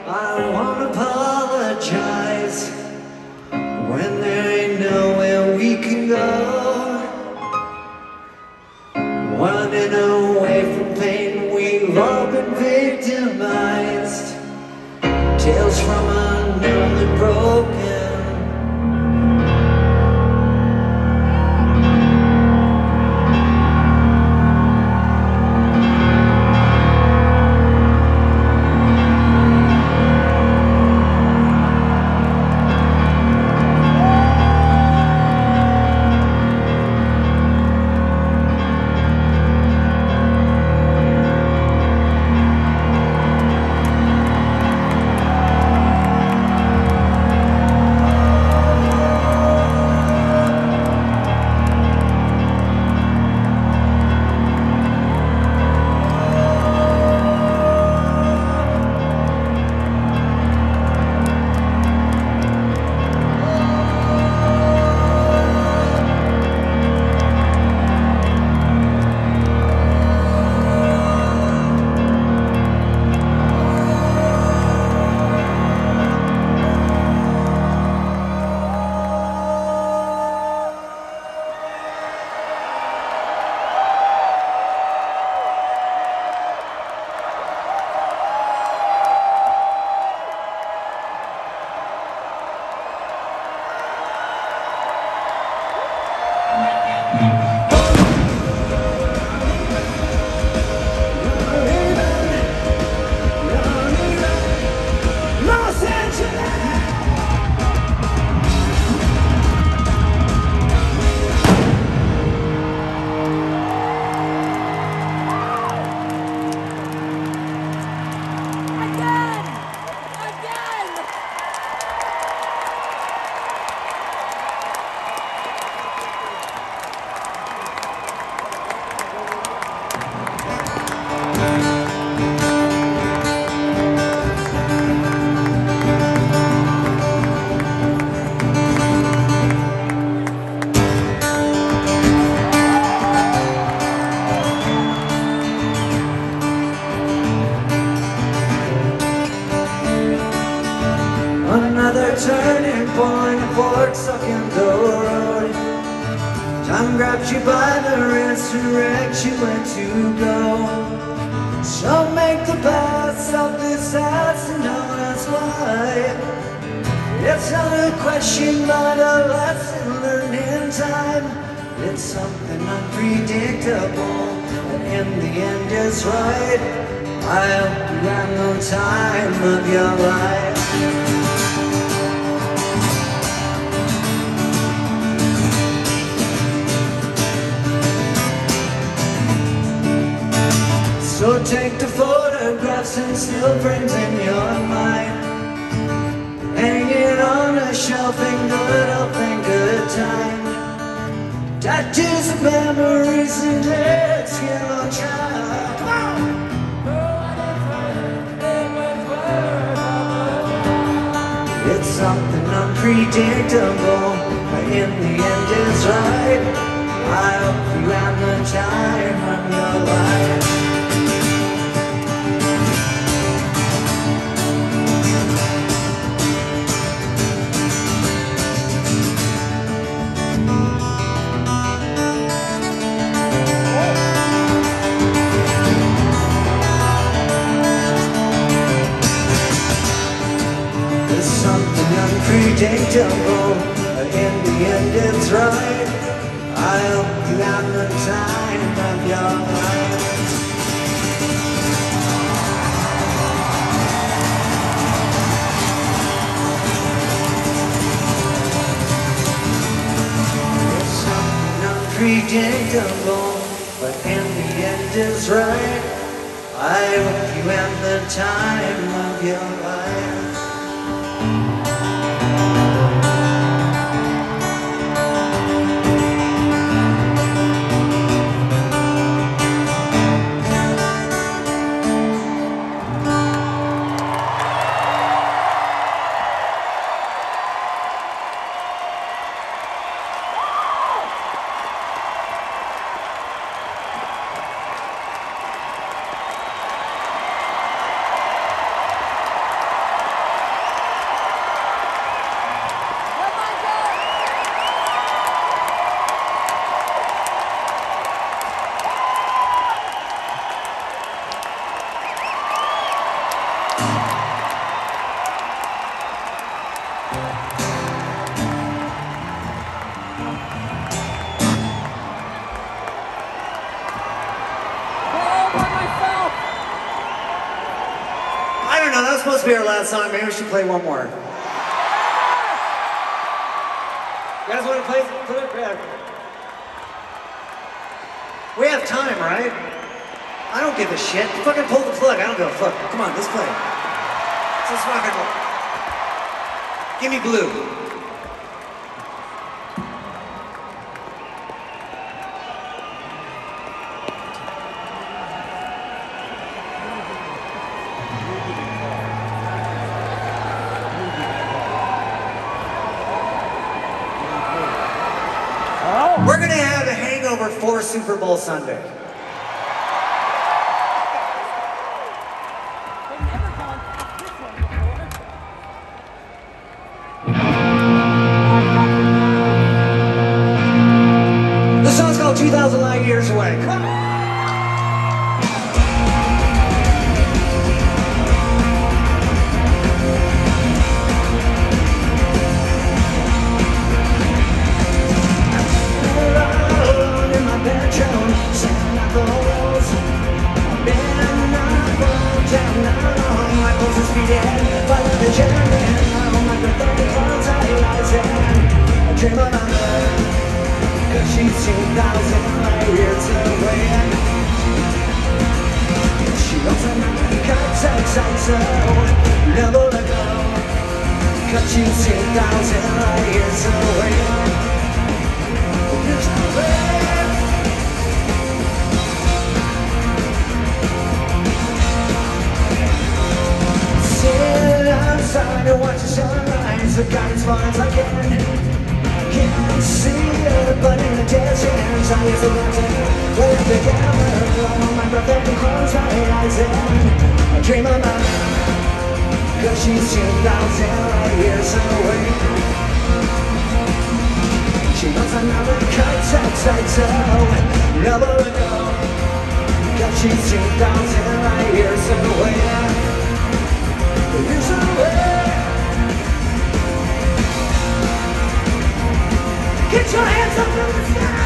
I won't apologize. When there ain't nowhere we can go, running away from pain, we've all been victimized. Tales from unknown and broken. turning point, a fork stuck in the road. Time grabbed you by the wrist, direct you where to go. So make the best of this answer, know that's why. It's not a question, but a lesson learned in time. It's something unpredictable, but in the end is right. I hope you have no time of your life. So take the photographs and still frames in your mind. Hang it on a shelf in good health and good time. Tattoos of memories and dead skin on trial. Come on! It's something unpredictable, but in the end it's right. I hope you have the time of your life. Unpredictable, but in the end it's right. I hope you have the time of your life. It's something unpredictable, but in the end it's right. I hope you have the time of your life. Supposed to be our last song. Maybe we should play one more. You guys want to play? Put it back. We have time, right? I don't give a shit. Fucking pull the plug. I don't give a fuck. Come on, let's play. Let's rock and roll. Give me blue. We're gonna have a hangover for Super Bowl Sunday. The song's called two thousand Light Years Away. Come on. Dream of my love, cause she's two thousand light years away. She don't make contact, so never let go, cause she's two thousand light years away. Sit outside and watch the sunrise, the guy as far as I can. Can't see it, but in the distance I used to watch it. With the camera on my breath and close my eyes and I dream of my Cause she's two thousand light years away. She knows another cut, tight, tight, so never let go. Cause she's two thousand light years away. Years away. Get your hands up in the sky.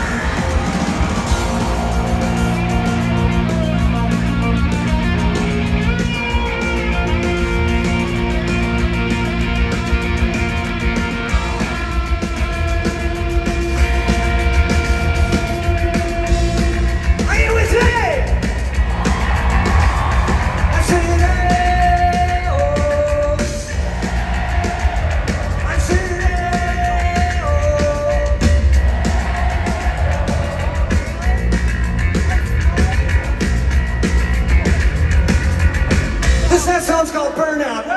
That song's called Burnout.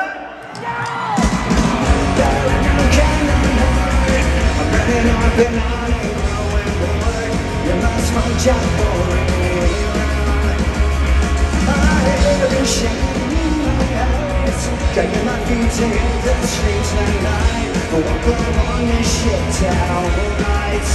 I'm running up and on a growing board. You must watch out for me. My head is shaking in my eyes. Dragging my feet to hit the streets at night. I walk along this shit town nights.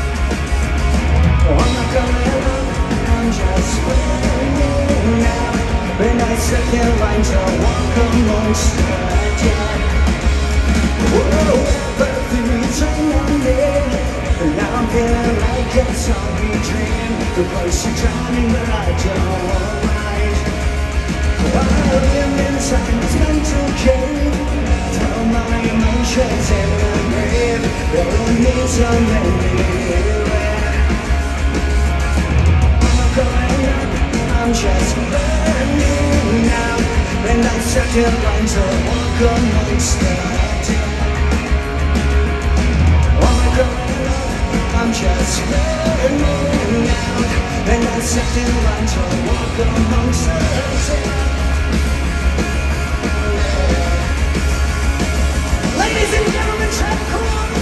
I'm not coming up, I'm just waiting now. When I second line to walk amongst the dead. Whoa, everything's on me. Now I'm feeling like a zombie dream. The place is drowning but I don't mind. I live inside this mental cave. Throw my emotions in the grave. There will need so many. I'm going up, I'm just burning now. And I second line to walk amongst the dead. Oh my God, I'm just burning now. And I second line to walk amongst the dead. Ladies and gentlemen, try to come on.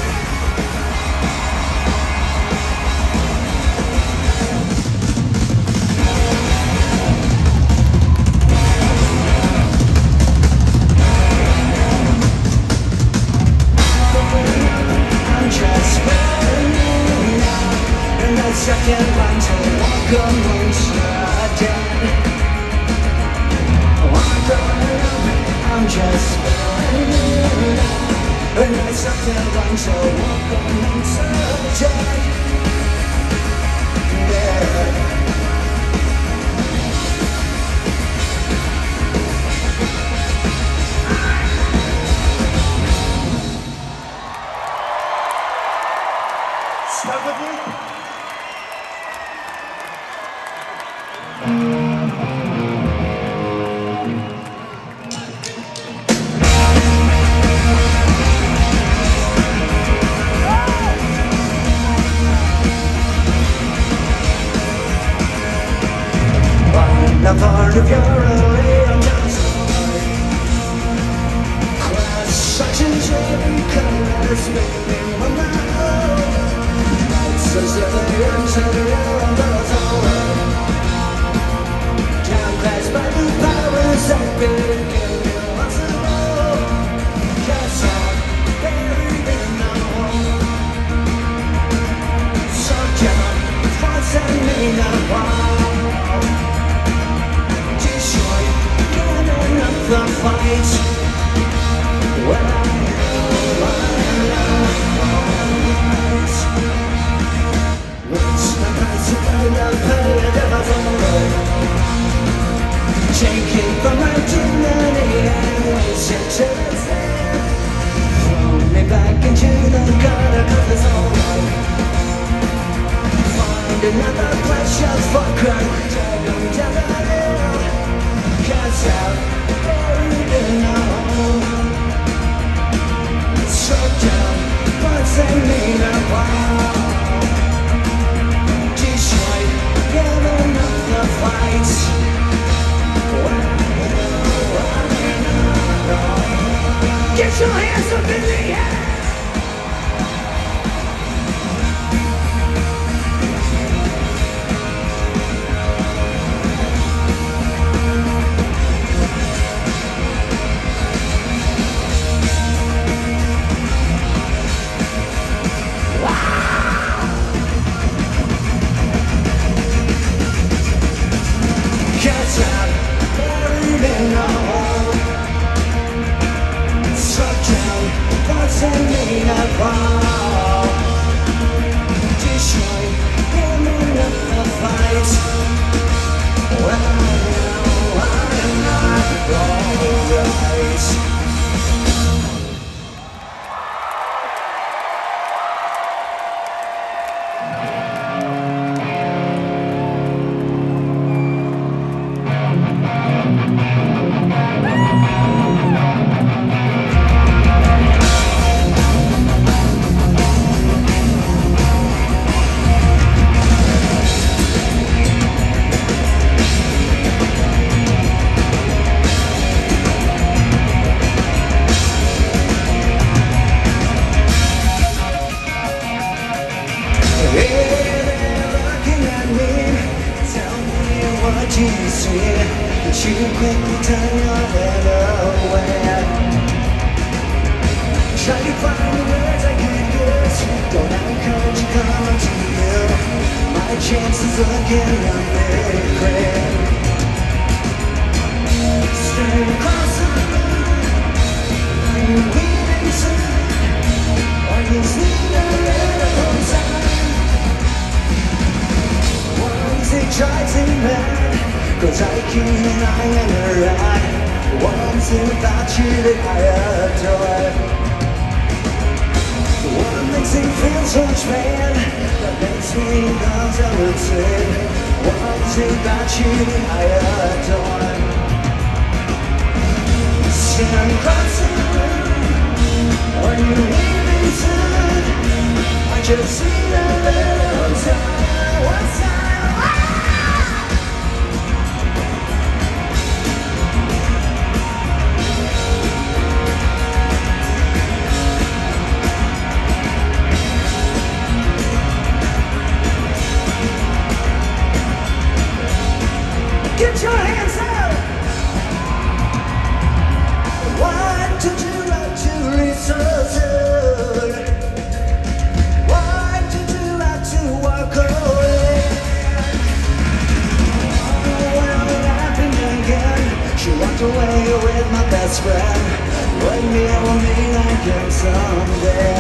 Second line to walk amongst the dead. Oh, I'm going up, I'm just burning out. And I second line to walk amongst the dead. Yeah. Stuck with me? I'm part of your array, I'm just class sections, every color's making one now. Lights as if they enter the air, but all downcast by the powers that be. What's the law? Cause I'm buried in the hole. So down, what's that mean now? The fight. Well, I know, I know. It's the price of the pain that I've already taken from my dignity and waste it to the fair. Throw me back into the gutter, cause it's alright. Find another place just for crime. Drag them down the hill. Cause out. So down, what's that mean about? Detroit, giving up the fight. Get your hands up in the air. fall. Destroy him in the fight. Well, I know I'm not alright. You see, but you quickly turn your head away. Try to find the words I can use. Don't have courage to come to you. My chances looking a bit grim. Stand across the room. Are you leaving soon? Or just need a little time? Once they tried to mad, 'cause I can't deny you're right. One thing about you that I adore. One makes me feel so much pain, that makes me love so insane. One thing about you that I adore. Stand across the room. Are you leaving soon? I just need a little time. One time. Get your hands up! Why did you have to read so soon? Why did you have to walk away? Oh, well, it happened again. She walked away with my best friend. Maybe it will mean again someday.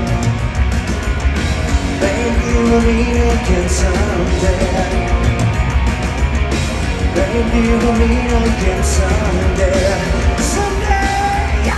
Maybe we'll meet again someday. Maybe we'll meet again someday. Someday, yeah.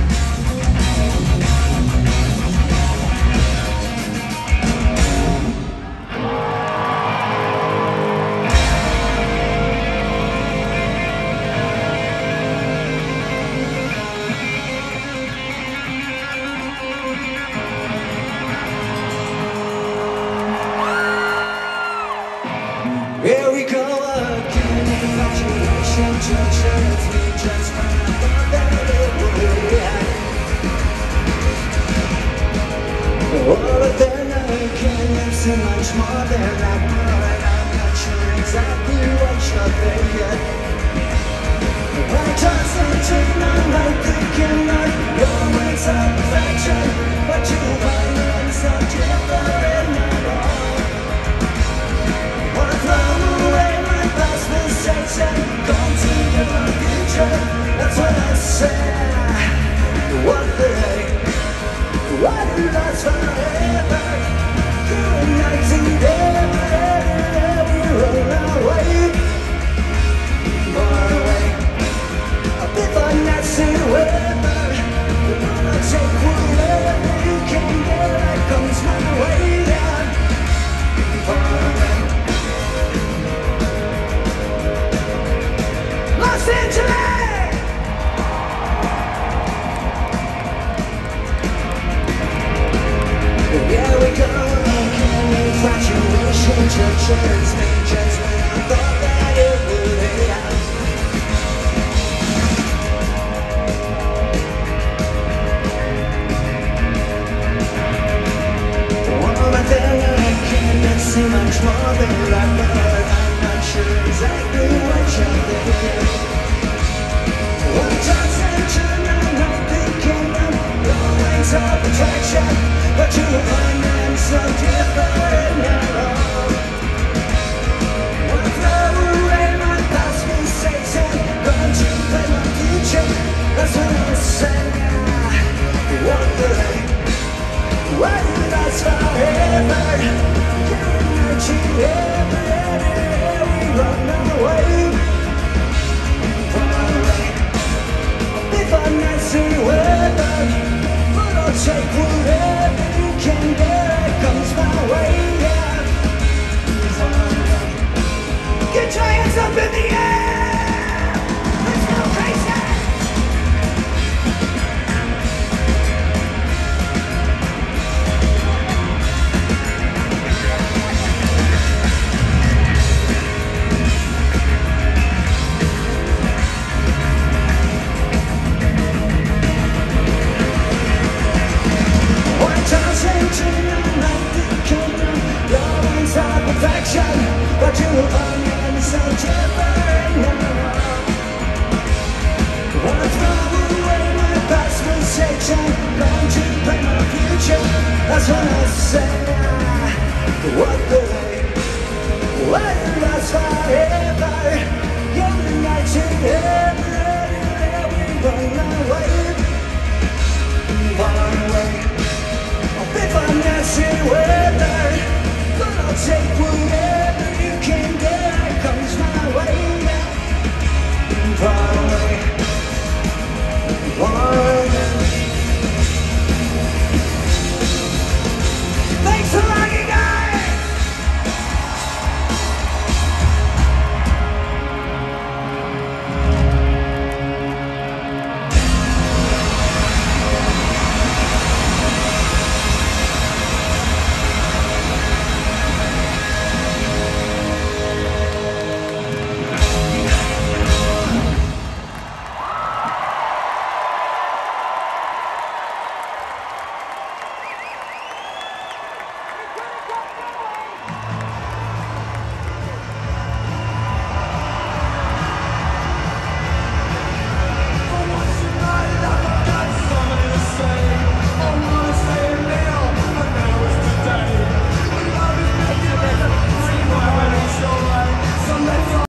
Here we go again. Imagination judges me just when I thought that it would end. Oh, but then again, it's so much more than that word. I'm not sure exactly what you're thinking. I toss and turn on my thinking that your mind's a perfection, but you find it so different at all. Wanna throw away my past mistakes and go to your future. That's what I say. One thing, what lasts forever? Uniting every roll away, far away. A bit of nothing weather. We're gonna take whatever you can get that comes my way. Yeah, far away. Los Angeles! Here we go again. Infatuation touches me just when I thought that it would end. Oh, but then again, it's so much more than that word. I'm not sure exactly what you're thinking. One toss and turn on my thinking of your ways of attraction, but you find them so different at all. Wanna throw away my past mistakes and contemplate my future. That's what I say. One thing, to onions so different now. Wanna throw away my past mistakes and contemplate my future. That's when I say, ah, what the heck? Why did I forever? You're the night to ever, everyone my way. Far away, I'll be fine nasty weather, but I'll take whatever you can get. Comes my way. Far away.